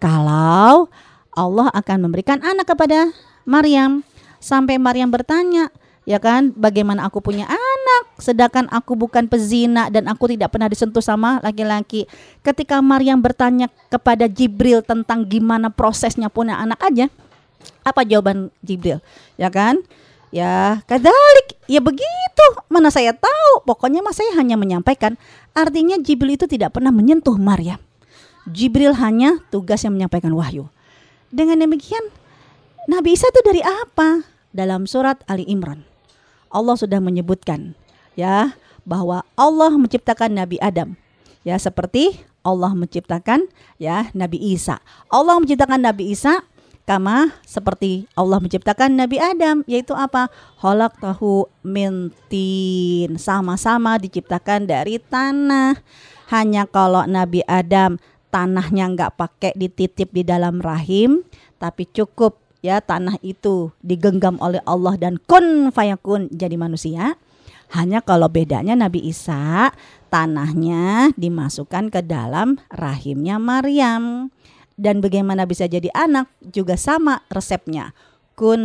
kalau Allah akan memberikan anak kepada Maryam. Sampai Maryam bertanya, ya kan, bagaimana aku punya anak sedangkan aku bukan pezina dan aku tidak pernah disentuh sama laki-laki. Ketika Maryam bertanya kepada Jibril tentang gimana prosesnya punya anak aja, apa jawaban Jibril? Ya kan? Ya, kadzalik, ya begitu. Mana saya tahu. Pokoknya mas saya hanya menyampaikan. Artinya Jibril itu tidak pernah menyentuh Maryam. Jibril hanya tugas yang menyampaikan wahyu. Dengan demikian, Nabi Isa itu dari apa? Dalam surat Ali Imran, Allah sudah menyebutkan ya bahwa Allah menciptakan Nabi Adam. Ya, seperti Allah menciptakan ya Nabi Isa. Allah menciptakan Nabi Isa kama seperti Allah menciptakan Nabi Adam, yaitu apa? Khalaqtahu min tin, sama-sama diciptakan dari tanah. Hanya kalau Nabi Adam tanahnya enggak pakai dititip di dalam rahim, tapi cukup ya tanah itu digenggam oleh Allah dan kun fayakun jadi manusia. Hanya kalau bedanya Nabi Isa tanahnya dimasukkan ke dalam rahimnya Maryam. Dan bagaimana bisa jadi anak juga sama resepnya, kun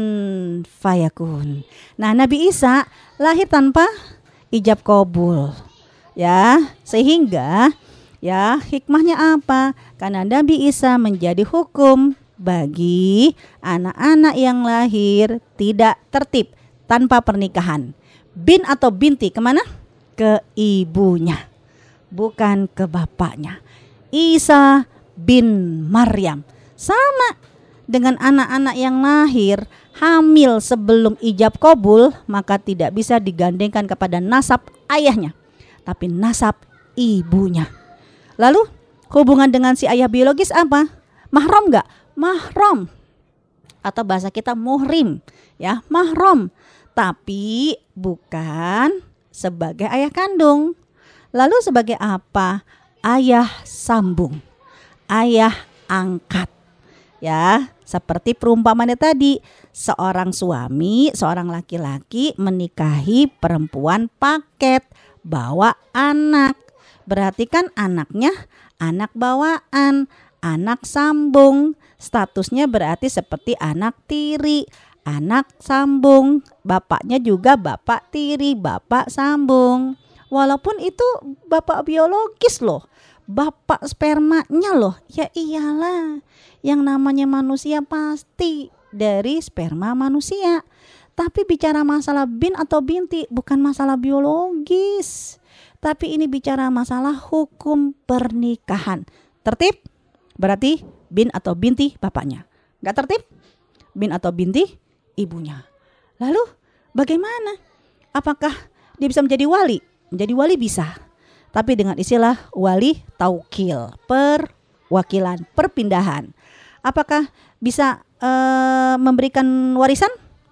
fayakun. Nah, Nabi Isa lahir tanpa ijab qabul. Ya, sehingga ya hikmahnya apa? Karena Nabi Isa menjadi hukum bagi anak-anak yang lahir tidak tertib tanpa pernikahan. Bin atau binti kemana? Ke ibunya, bukan ke bapaknya. Isa bin Maryam sama dengan anak-anak yang lahir hamil sebelum ijab qabul, maka tidak bisa digandengkan kepada nasab ayahnya, tapi nasab ibunya. Lalu hubungan dengan si ayah biologis apa? Mahram enggak? Mahram. Atau bahasa kita muhrim, ya, mahram, tapi bukan sebagai ayah kandung. Lalu sebagai apa? Ayah sambung, ayah angkat. Ya, seperti perumpamaan tadi, seorang suami, seorang laki-laki menikahi perempuan paket, bawa anak. Berarti kan anaknya anak bawaan, anak sambung. Statusnya berarti seperti anak tiri, anak sambung. Bapaknya juga bapak tiri, bapak sambung. Walaupun itu bapak biologis loh, bapak spermanya loh. Ya iyalah, yang namanya manusia pasti dari sperma manusia. Tapi bicara masalah bin atau binti bukan masalah biologis. Tapi ini bicara masalah hukum pernikahan. Tertib? Berarti bin atau binti bapaknya. Gak tertib? Bin atau binti ibunya. Lalu bagaimana? Apakah dia bisa menjadi wali? Menjadi wali bisa. Tapi dengan istilah wali taukil, perwakilan, perpindahan. Apakah bisa uh, memberikan warisan?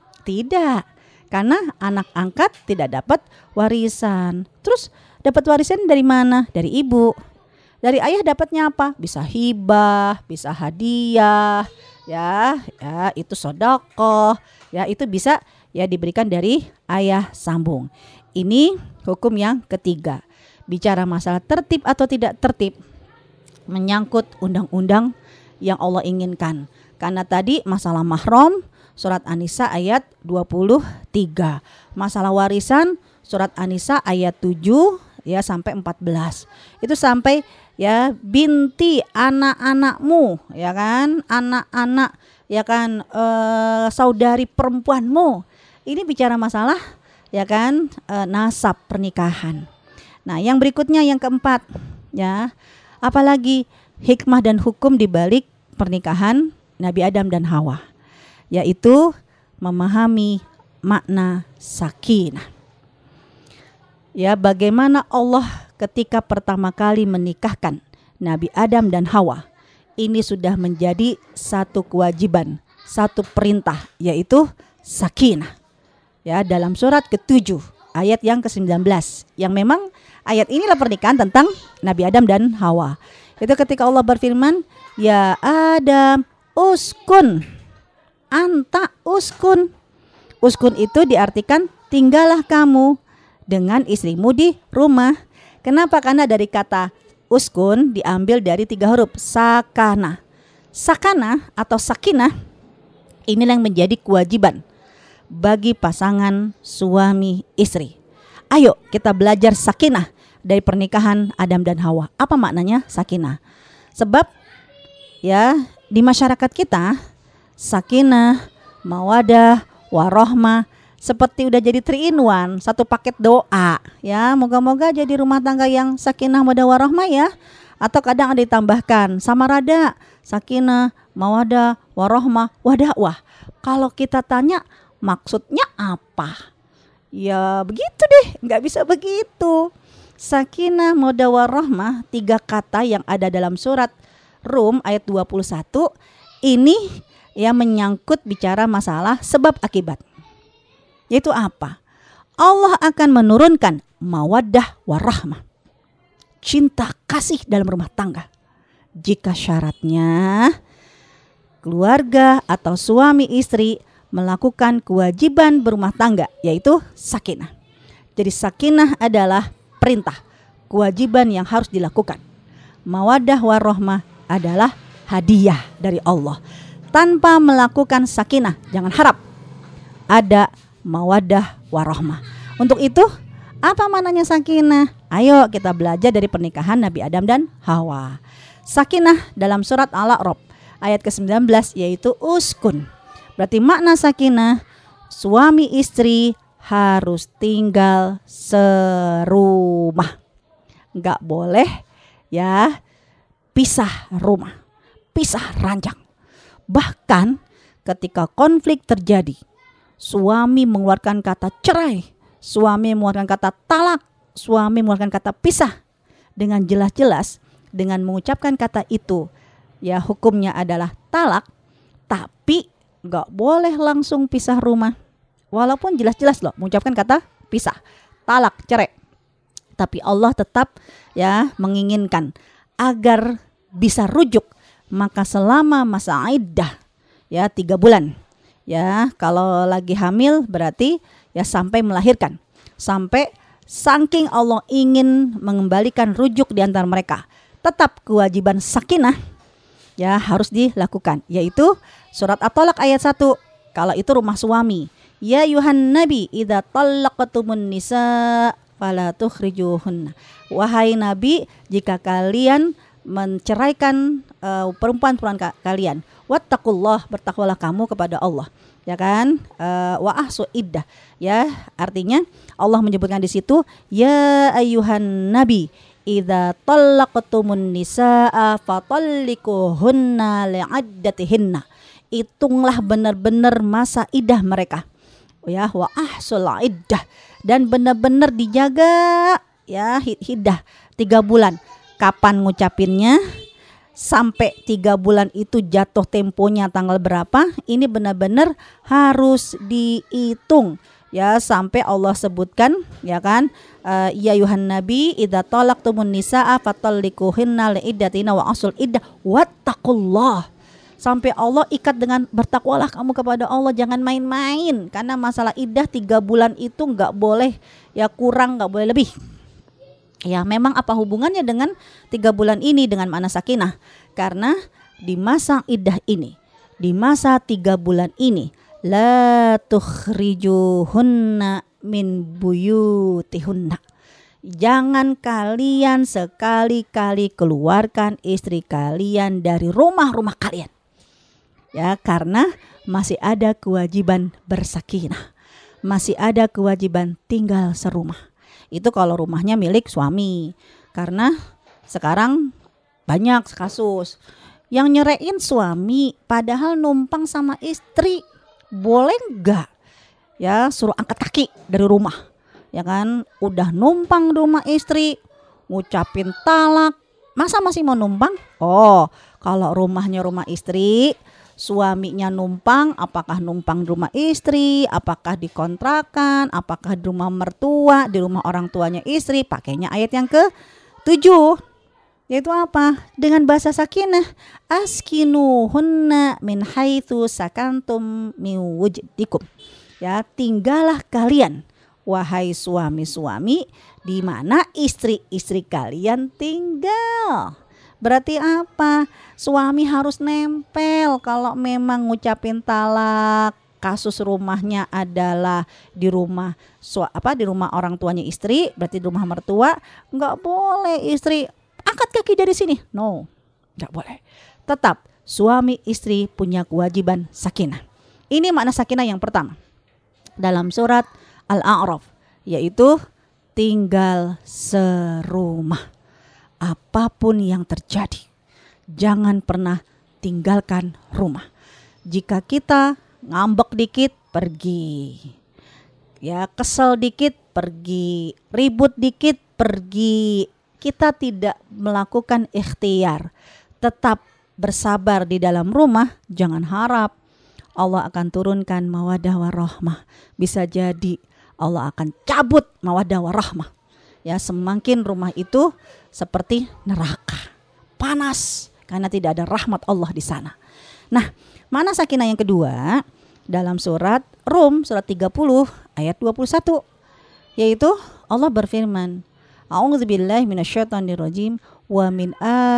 Tidak, karena anak angkat tidak dapat warisan. Terus dapat warisan dari mana? Dari ibu. Dari ayah dapatnya apa? Bisa hibah, bisa hadiah, ya, ya itu sedekah, ya itu bisa ya diberikan dari ayah sambung. Ini hukum yang ketiga. Bicara masalah tertib atau tidak tertib, menyangkut undang-undang yang Allah inginkan. Karena tadi masalah mahram, surat An-Nisa ayat dua puluh tiga. Masalah warisan, surat An-Nisa ayat tujuh ya sampai empat belas. Itu sampai ya binti anak-anakmu, ya kan? Anak-anak, ya kan, e, saudari perempuanmu. Ini bicara masalah ya kan e, nasab pernikahan. Nah, yang berikutnya yang keempat, ya. Apalagi hikmah dan hukum di balik pernikahan Nabi Adam dan Hawa, yaitu memahami makna sakinah. Ya, bagaimana Allah ketika pertama kali menikahkan Nabi Adam dan Hawa, ini sudah menjadi satu kewajiban, satu perintah, yaitu sakinah. Ya, dalam surat ketujuh ayat yang kesembilan belas, yang memang ayat inilah pernikahan tentang Nabi Adam dan Hawa. Itu ketika Allah berfirman, ya Adam uskun, anta uskun. Uskun itu diartikan tinggallah kamu dengan istrimu di rumah. Kenapa? Karena dari kata uskun diambil dari tiga huruf sakana. Sakana atau sakinah inilah yang menjadi kewajiban bagi pasangan suami istri. Ayo kita belajar sakinah dari pernikahan Adam dan Hawa. Apa maknanya sakinah? Sebab ya di masyarakat kita sakinah, mawadah, warahmah seperti udah jadi three in one, satu paket doa. Ya, moga-moga jadi rumah tangga yang sakinah, mawadah, warahmah ya. Atau kadang ada ditambahkan samarada, sakinah, mawadah, warahmah, wadakwah. Kalau kita tanya maksudnya apa? Ya begitu deh, nggak bisa begitu. Sakinah, mawaddah, warahmah, tiga kata yang ada dalam surat Rum ayat dua puluh satu ini ya menyangkut bicara masalah sebab akibat. Yaitu apa? Allah akan menurunkan mawaddah warahmah, cinta kasih dalam rumah tangga, jika syaratnya keluarga atau suami istri melakukan kewajiban berumah tangga, yaitu sakinah. Jadi sakinah adalah perintah, kewajiban yang harus dilakukan. Mawaddah warahmah adalah hadiah dari Allah. Tanpa melakukan sakinah, jangan harap ada mawaddah warahmah. Untuk itu, apa maknanya sakinah? Ayo kita belajar dari pernikahan Nabi Adam dan Hawa. Sakinah dalam surat Al-A'raf ayat kesembilan belas yaitu uskun. Berarti makna sakinah, suami istri harus tinggal serumah. Enggak boleh ya pisah rumah, pisah ranjang. Bahkan ketika konflik terjadi, suami mengeluarkan kata cerai, suami mengeluarkan kata talak, suami mengeluarkan kata pisah, dengan jelas-jelas dengan mengucapkan kata itu, ya hukumnya adalah talak, tapi gak boleh langsung pisah rumah. Walaupun jelas-jelas loh mengucapkan kata pisah, talak, cerai. Tapi Allah tetap ya menginginkan agar bisa rujuk, maka selama masa iddah ya tiga bulan. Ya, kalau lagi hamil berarti ya sampai melahirkan. Sampai saking Allah ingin mengembalikan rujuk di antara mereka, tetap kewajiban sakinah ya harus dilakukan, yaitu surat At-Thalaq ayat satu. Kalau itu rumah suami, ya ayuhan nabi idza talaqtumun nisa fala tukhrijuhunna. Wahai nabi, jika kalian menceraikan uh, perempuan-perempuan ka- kalian, wattaqullah, bertakwalah kamu kepada Allah, ya kan? Uh, wa ahsu iddah, ya, artinya Allah menyebutkan di situ, ya ayuhan nabi idza talaqtumun nisaa fatalliquhunna li'iddatihinna. Hitunglah benar-benar masa iddah mereka. Ya, wa ahsul iddah, dan benar-benar dijaga ya iddah tiga bulan. Kapan ngucapinnya? Sampai tiga bulan itu jatuh temponya tanggal berapa? Ini benar-benar harus dihitung. Ya, sampai Allah sebutkan, ya kan, uh, ya ayuhan nabi idza talaqtumun nisaa fatalliquhunna liiddatina wa asul iddah wattaqullah. Sampai Allah ikat dengan bertakwalah kamu kepada Allah, jangan main-main, karena masalah iddah tiga bulan itu nggak boleh ya kurang, nggak boleh lebih. Ya, memang apa hubungannya dengan tiga bulan ini dengan makna sakinah? Karena di masa iddah ini, di masa tiga bulan ini, la tukhrijuhunna min buyutihunna. Jangan kalian sekali-kali keluarkan istri kalian dari rumah-rumah kalian. Ya, karena masih ada kewajiban bersakinah, masih ada kewajiban tinggal serumah. Itu kalau rumahnya milik suami. Karena sekarang banyak kasus yang nyerain suami padahal numpang sama istri. Boleh enggak ya suruh angkat kaki dari rumah, ya kan? Udah numpang di rumah istri, ngucapin talak, masa masih mau numpang? Oh, kalau rumahnya rumah istri, suaminya numpang, apakah numpang di rumah istri, apakah di kontrakan, apakah di rumah mertua, di rumah orang tuanya istri, pakainya ayat yang ke tujuh, yaitu apa? Dengan bahasa sakinah, askinuhunna min haitsu sakantum min wujdikum. Ya, tinggallah kalian wahai suami-suami di mana istri-istri kalian tinggal. Berarti apa? Suami harus nempel kalau memang ngucapin talak. Kasus rumahnya adalah di rumah su, apa di rumah orang tuanya istri, berarti di rumah mertua, nggak boleh istri angkat kaki dari sini. No, nggak boleh. Tetap suami istri punya kewajiban sakinah. Ini makna sakinah yang pertama dalam surat Al-A'raf, yaitu tinggal serumah. Apapun yang terjadi, jangan pernah tinggalkan rumah. Jika kita ngambek dikit, pergi. Ya, kesel dikit, pergi. Ribut dikit, pergi. Kita tidak melakukan ikhtiar, tetap bersabar di dalam rumah. Jangan harap Allah akan turunkan mawaddah warahmah. Bisa jadi Allah akan cabut mawaddah warahmah. Ya, semakin rumah itu seperti neraka, panas karena tidak ada rahmat Allah di sana. Nah, mana sakinah yang kedua dalam surat Rum surat tiga puluh ayat dua puluh satu, yaitu Allah berfirman, a'udzubillahi minasyaitonirrajim, wa min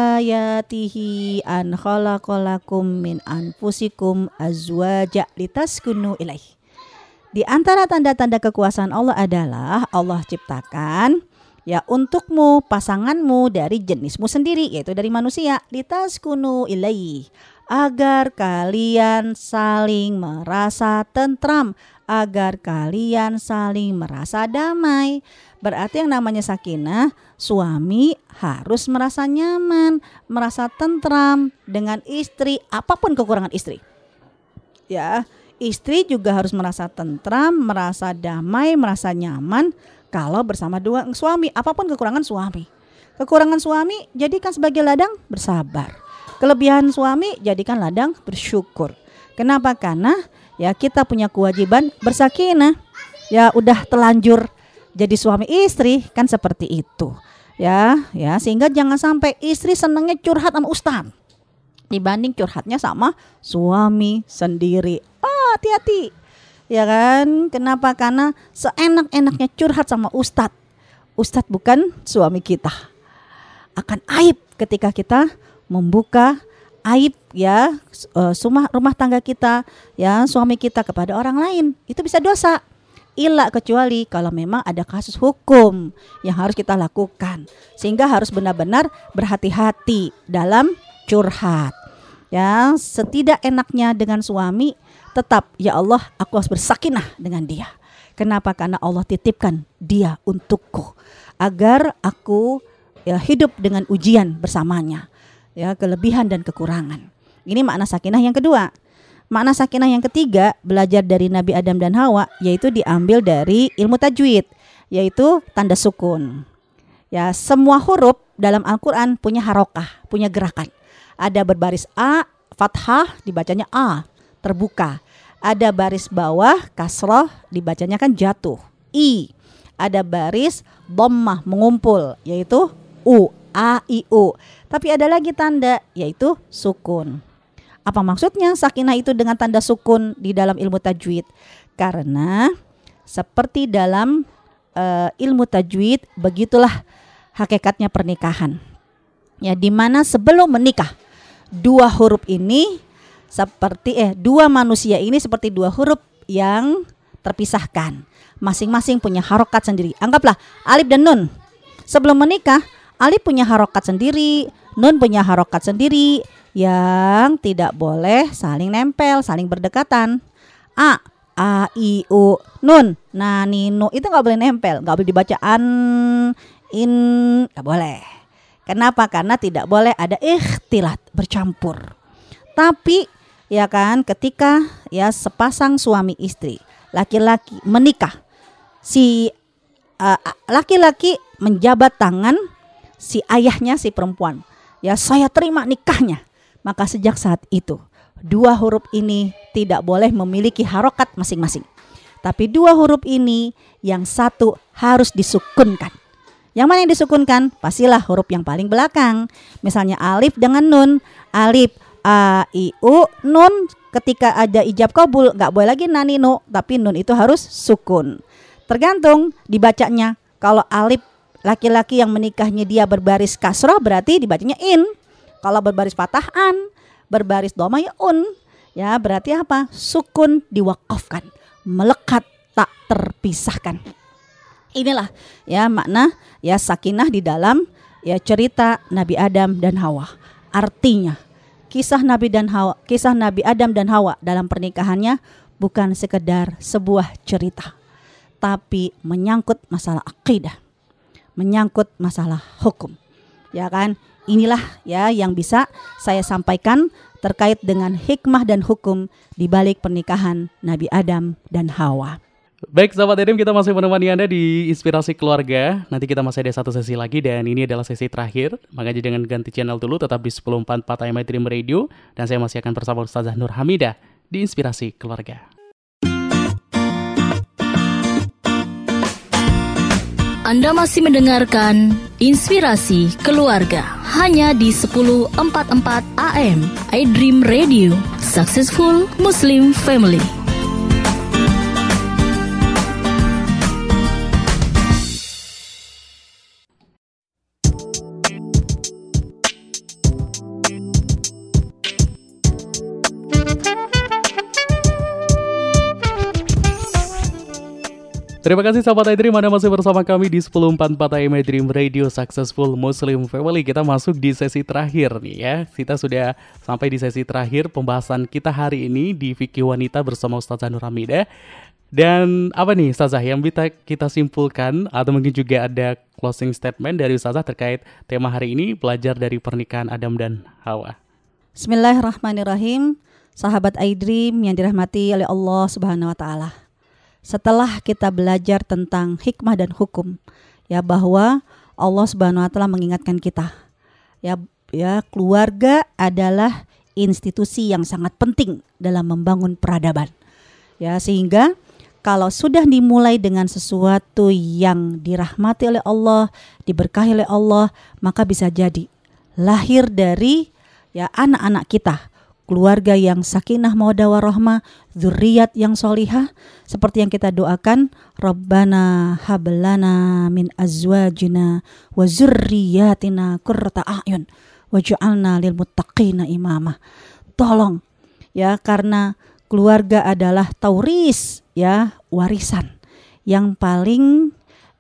ayatihi an khalaqalakum min anfusikum azwaja litaskunu ilaih. Di antara tanda-tanda kekuasaan Allah adalah Allah ciptakan ya untukmu pasanganmu dari jenismu sendiri, yaitu dari manusia, litaskunu ilaih, agar kalian saling merasa tentram, agar kalian saling merasa damai. Berarti yang namanya sakinah, suami harus merasa nyaman, merasa tentram dengan istri, apapun kekurangan istri. Ya, istri juga harus merasa tentram, merasa damai, merasa nyaman kalau bersama dua suami, apapun kekurangan suami. Kekurangan suami jadikan sebagai ladang bersabar. Kelebihan suami jadikan ladang bersyukur. Kenapa? Karena ya kita punya kewajiban bersakinah. Ya udah telanjur jadi suami istri kan seperti itu. Ya, ya sehingga jangan sampai istri senangnya curhat sama ustaz. dibanding curhatnya sama suami sendiri. Ah, hati-hati. Ya kan? Kenapa? Karena seenak-enaknya curhat sama ustadz. Ustadz bukan suami kita. Akan aib ketika kita membuka aib ya rumah rumah tangga kita, ya suami kita kepada orang lain. Itu bisa dosa. Ila kecuali kalau memang ada kasus hukum yang harus kita lakukan, sehingga harus benar-benar berhati-hati dalam curhat. Ya, setidak enaknya dengan suami, tetap ya Allah aku harus bersakinah dengan dia. Kenapa? Karena Allah titipkan dia untukku agar aku ya hidup dengan ujian bersamanya, ya kelebihan dan kekurangan. Ini makna sakinah yang kedua. Makna sakinah yang ketiga, belajar dari Nabi Adam dan Hawa, yaitu diambil dari ilmu tajwid, yaitu tanda sukun. Ya, semua huruf dalam Al-Quran punya harokah, punya gerakan. Ada berbaris A, fathah, dibacanya A, terbuka. Ada baris bawah, kasroh, dibacanya kan jatuh, I. Ada baris dhammah, mengumpul, yaitu U, A, I, U. Tapi ada lagi tanda, yaitu sukun. Apa maksudnya sakinah itu dengan tanda sukun di dalam ilmu tajwid? Karena seperti dalam uh, ilmu tajwid, begitulah hakikatnya pernikahan. Ya, di mana sebelum menikah dua huruf ini seperti eh dua manusia ini seperti dua huruf yang terpisahkan. Masing-masing punya harokat sendiri. Anggaplah alif dan nun. Sebelum menikah, alif punya harokat sendiri, nun punya harokat sendiri, yang tidak boleh saling nempel, saling berdekatan. A, A, I, U, nun, na, ni, nu, itu gak boleh nempel, gak boleh dibaca an, in, gak boleh. Kenapa? Karena tidak boleh ada ikhtilat, bercampur. Tapi ya kan, ketika ya sepasang suami istri, laki-laki menikah, si uh, laki-laki menjabat tangan si ayahnya si perempuan, ya saya terima nikahnya. Maka sejak saat itu dua huruf ini tidak boleh memiliki harokat masing-masing. Tapi dua huruf ini yang satu harus disukunkan. Yang mana yang disukunkan? Pastilah huruf yang paling belakang. Misalnya alif dengan nun. Alif, A, I, U, nun. Ketika ada ijab qabul gak boleh lagi nani nu, tapi nun itu harus sukun. Tergantung dibacanya. Kalau alif laki-laki yang menikahnya dia berbaris kasroh, berarti dibacanya in. Kalau berbaris fatahan, berbaris dhamma ya un. Ya, berarti apa? Sukun diwakafkan, melekat, tak terpisahkan. Inilah ya makna ya sakinah di dalam ya cerita Nabi Adam dan Hawa. Artinya, kisah Nabi dan Hawa, kisah Nabi Adam dan Hawa dalam pernikahannya bukan sekedar sebuah cerita, tapi menyangkut masalah akidah, menyangkut masalah hukum. Ya kan? Inilah ya yang bisa saya sampaikan terkait dengan hikmah dan hukum di balik pernikahan Nabi Adam dan Hawa. Baik sahabat Edrim, kita masih menemani Anda di Inspirasi Keluarga. Nanti kita masih ada satu sesi lagi dan ini adalah sesi terakhir. Makanya jangan ganti channel dulu, tetap di sepuluh empat puluh empat A M Dream Radio. Dan saya masih akan bersama Ustazah Nur Hamidah di Inspirasi Keluarga. Anda masih mendengarkan Inspirasi Keluarga hanya di sepuluh empat puluh empat A M iDream Radio, Successful Muslim Family. Terima kasih sahabat iDream, Anda masih bersama kami di sepuluh empat puluh empat A M iDream Radio, Successful Muslim Family. Kita masuk di sesi terakhir nih ya. Kita sudah sampai di sesi terakhir pembahasan kita hari ini di Fikih Wanita bersama Ustazah Nur Hamidah. Dan apa nih Ustazah yang bisa kita simpulkan atau mungkin juga ada closing statement dari Ustazah terkait tema hari ini, belajar dari pernikahan Adam dan Hawa. Bismillahirrahmanirrahim. Sahabat iDream yang dirahmati oleh Allah Subhanahu wa taala. Setelah kita belajar tentang hikmah dan hukum, ya bahwa Allah Subhanahu wa taala mengingatkan kita, ya ya keluarga adalah institusi yang sangat penting dalam membangun peradaban. Ya, sehingga kalau sudah dimulai dengan sesuatu yang dirahmati oleh Allah, diberkahi oleh Allah, maka bisa jadi lahir dari ya anak-anak kita, keluarga yang sakinah mawaddah warahmah, dzurriyyat yang sholihah, seperti yang kita doakan, Rabbana hablana min azwajina wa dzurriyyatina qurrata a'yun waj'alna lil muttaqina imama. Tolong ya, karena keluarga adalah tauris, ya warisan yang paling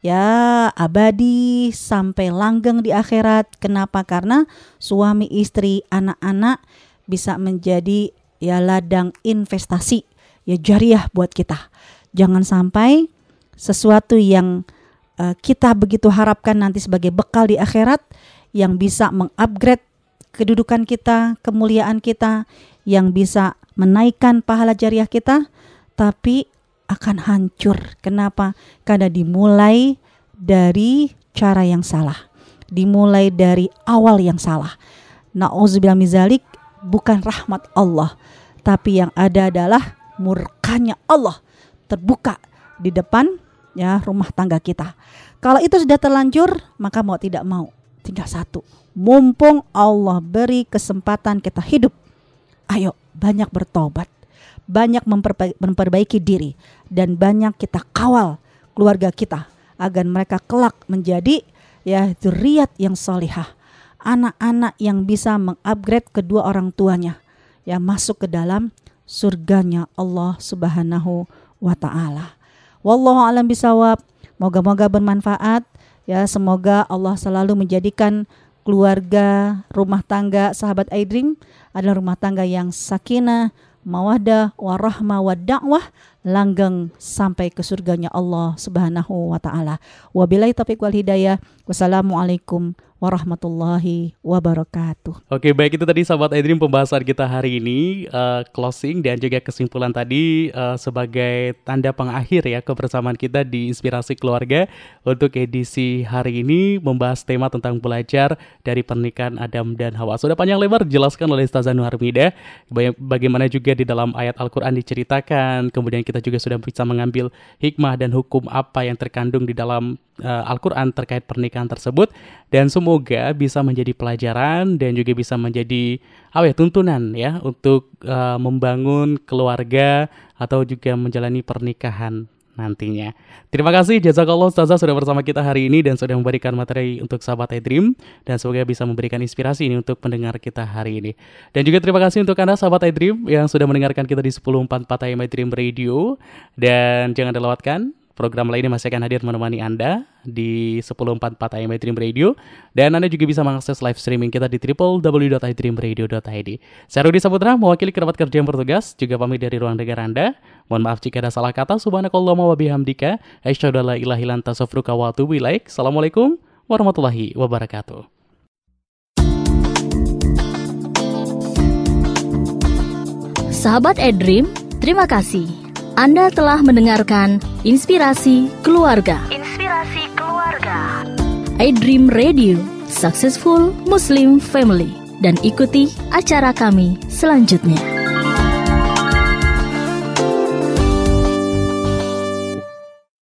ya abadi sampai langgeng di akhirat. Kenapa? Karena suami, istri, anak-anak bisa menjadi ya ladang investasi ya jariah buat kita. Jangan sampai sesuatu yang uh, kita begitu harapkan nanti sebagai bekal di akhirat, yang bisa mengupgrade kedudukan kita, kemuliaan kita, yang bisa menaikkan pahala jariah kita, tapi akan hancur. Kenapa? Karena dimulai dari cara yang salah, dimulai dari awal yang salah. Na'udzubillah min dzalik, bukan rahmat Allah, tapi yang ada adalah murkanya Allah terbuka di depan ya rumah tangga kita. Kalau itu sudah terlanjur, maka mau tidak mau tinggal satu, mumpung Allah beri kesempatan kita hidup, ayo banyak bertobat, banyak memperbaiki, memperbaiki diri, dan banyak kita kawal keluarga kita agar mereka kelak menjadi ya dzurriyyat yang sholihah, anak-anak yang bisa mengupgrade kedua orang tuanya, ya masuk ke dalam surganya Allah Subhanahu wa taala. Wallahu a'lam bishawab. Moga-moga bermanfaat ya, semoga Allah selalu menjadikan keluarga, rumah tangga sahabat iDream adalah rumah tangga yang sakinah, mawaddah, warahmah, wada'wah, langgeng sampai ke surganya Allah Subhanahu wa taala. Wabillahi taufiq wal hidayah. Wassalamualaikum warahmatullahi wabarakatuh. Oke, baik, itu tadi sahabat iDream pembahasan kita hari ini, uh, closing dan juga kesimpulan tadi uh, sebagai tanda pengakhir ya kebersamaan kita di Inspirasi Keluarga untuk edisi hari ini, membahas tema tentang belajar dari pernikahan Adam dan Hawa. Sudah panjang lebar dijelaskan oleh Ustazah Nuharmida bagaimana juga di dalam ayat Al-Quran diceritakan, kemudian kita juga sudah bisa mengambil hikmah dan hukum apa yang terkandung di dalam uh, Al-Quran terkait pernikahan tersebut, dan semoga bisa menjadi pelajaran dan juga bisa menjadi apa ya, tuntunan ya untuk uh, membangun keluarga atau juga menjalani pernikahan nantinya. Terima kasih jazakallah Ustazah sudah bersama kita hari ini dan sudah memberikan materi untuk sahabat iDream, dan semoga bisa memberikan inspirasi ini untuk pendengar kita hari ini. Dan juga terima kasih untuk Anda sahabat iDream yang sudah mendengarkan kita di sepuluh empat puluh empat A M iDream Radio, dan jangan dilewatkan program lainnya masih akan hadir menemani Anda di sepuluh empat puluh empat A M iDream Radio, dan Anda juga bisa mengakses live streaming kita di w w w dot i dream radio dot i d. Saya Rudi Saputra mewakili kerabat kerja yang bertugas juga pamit dari ruang dengar Anda. Mohon maaf jika ada salah kata. Subhanakallahumma wa bihamdika asyhadu an la ilaha illa anta astaghfiruka wa atubu ilaik. Assalamualaikum warahmatullahi wabarakatuh. Sahabat iDream, terima kasih. Anda telah mendengarkan Inspirasi Keluarga. Inspirasi Keluarga. iDream Radio, Successful Muslim Family. Dan ikuti acara kami selanjutnya.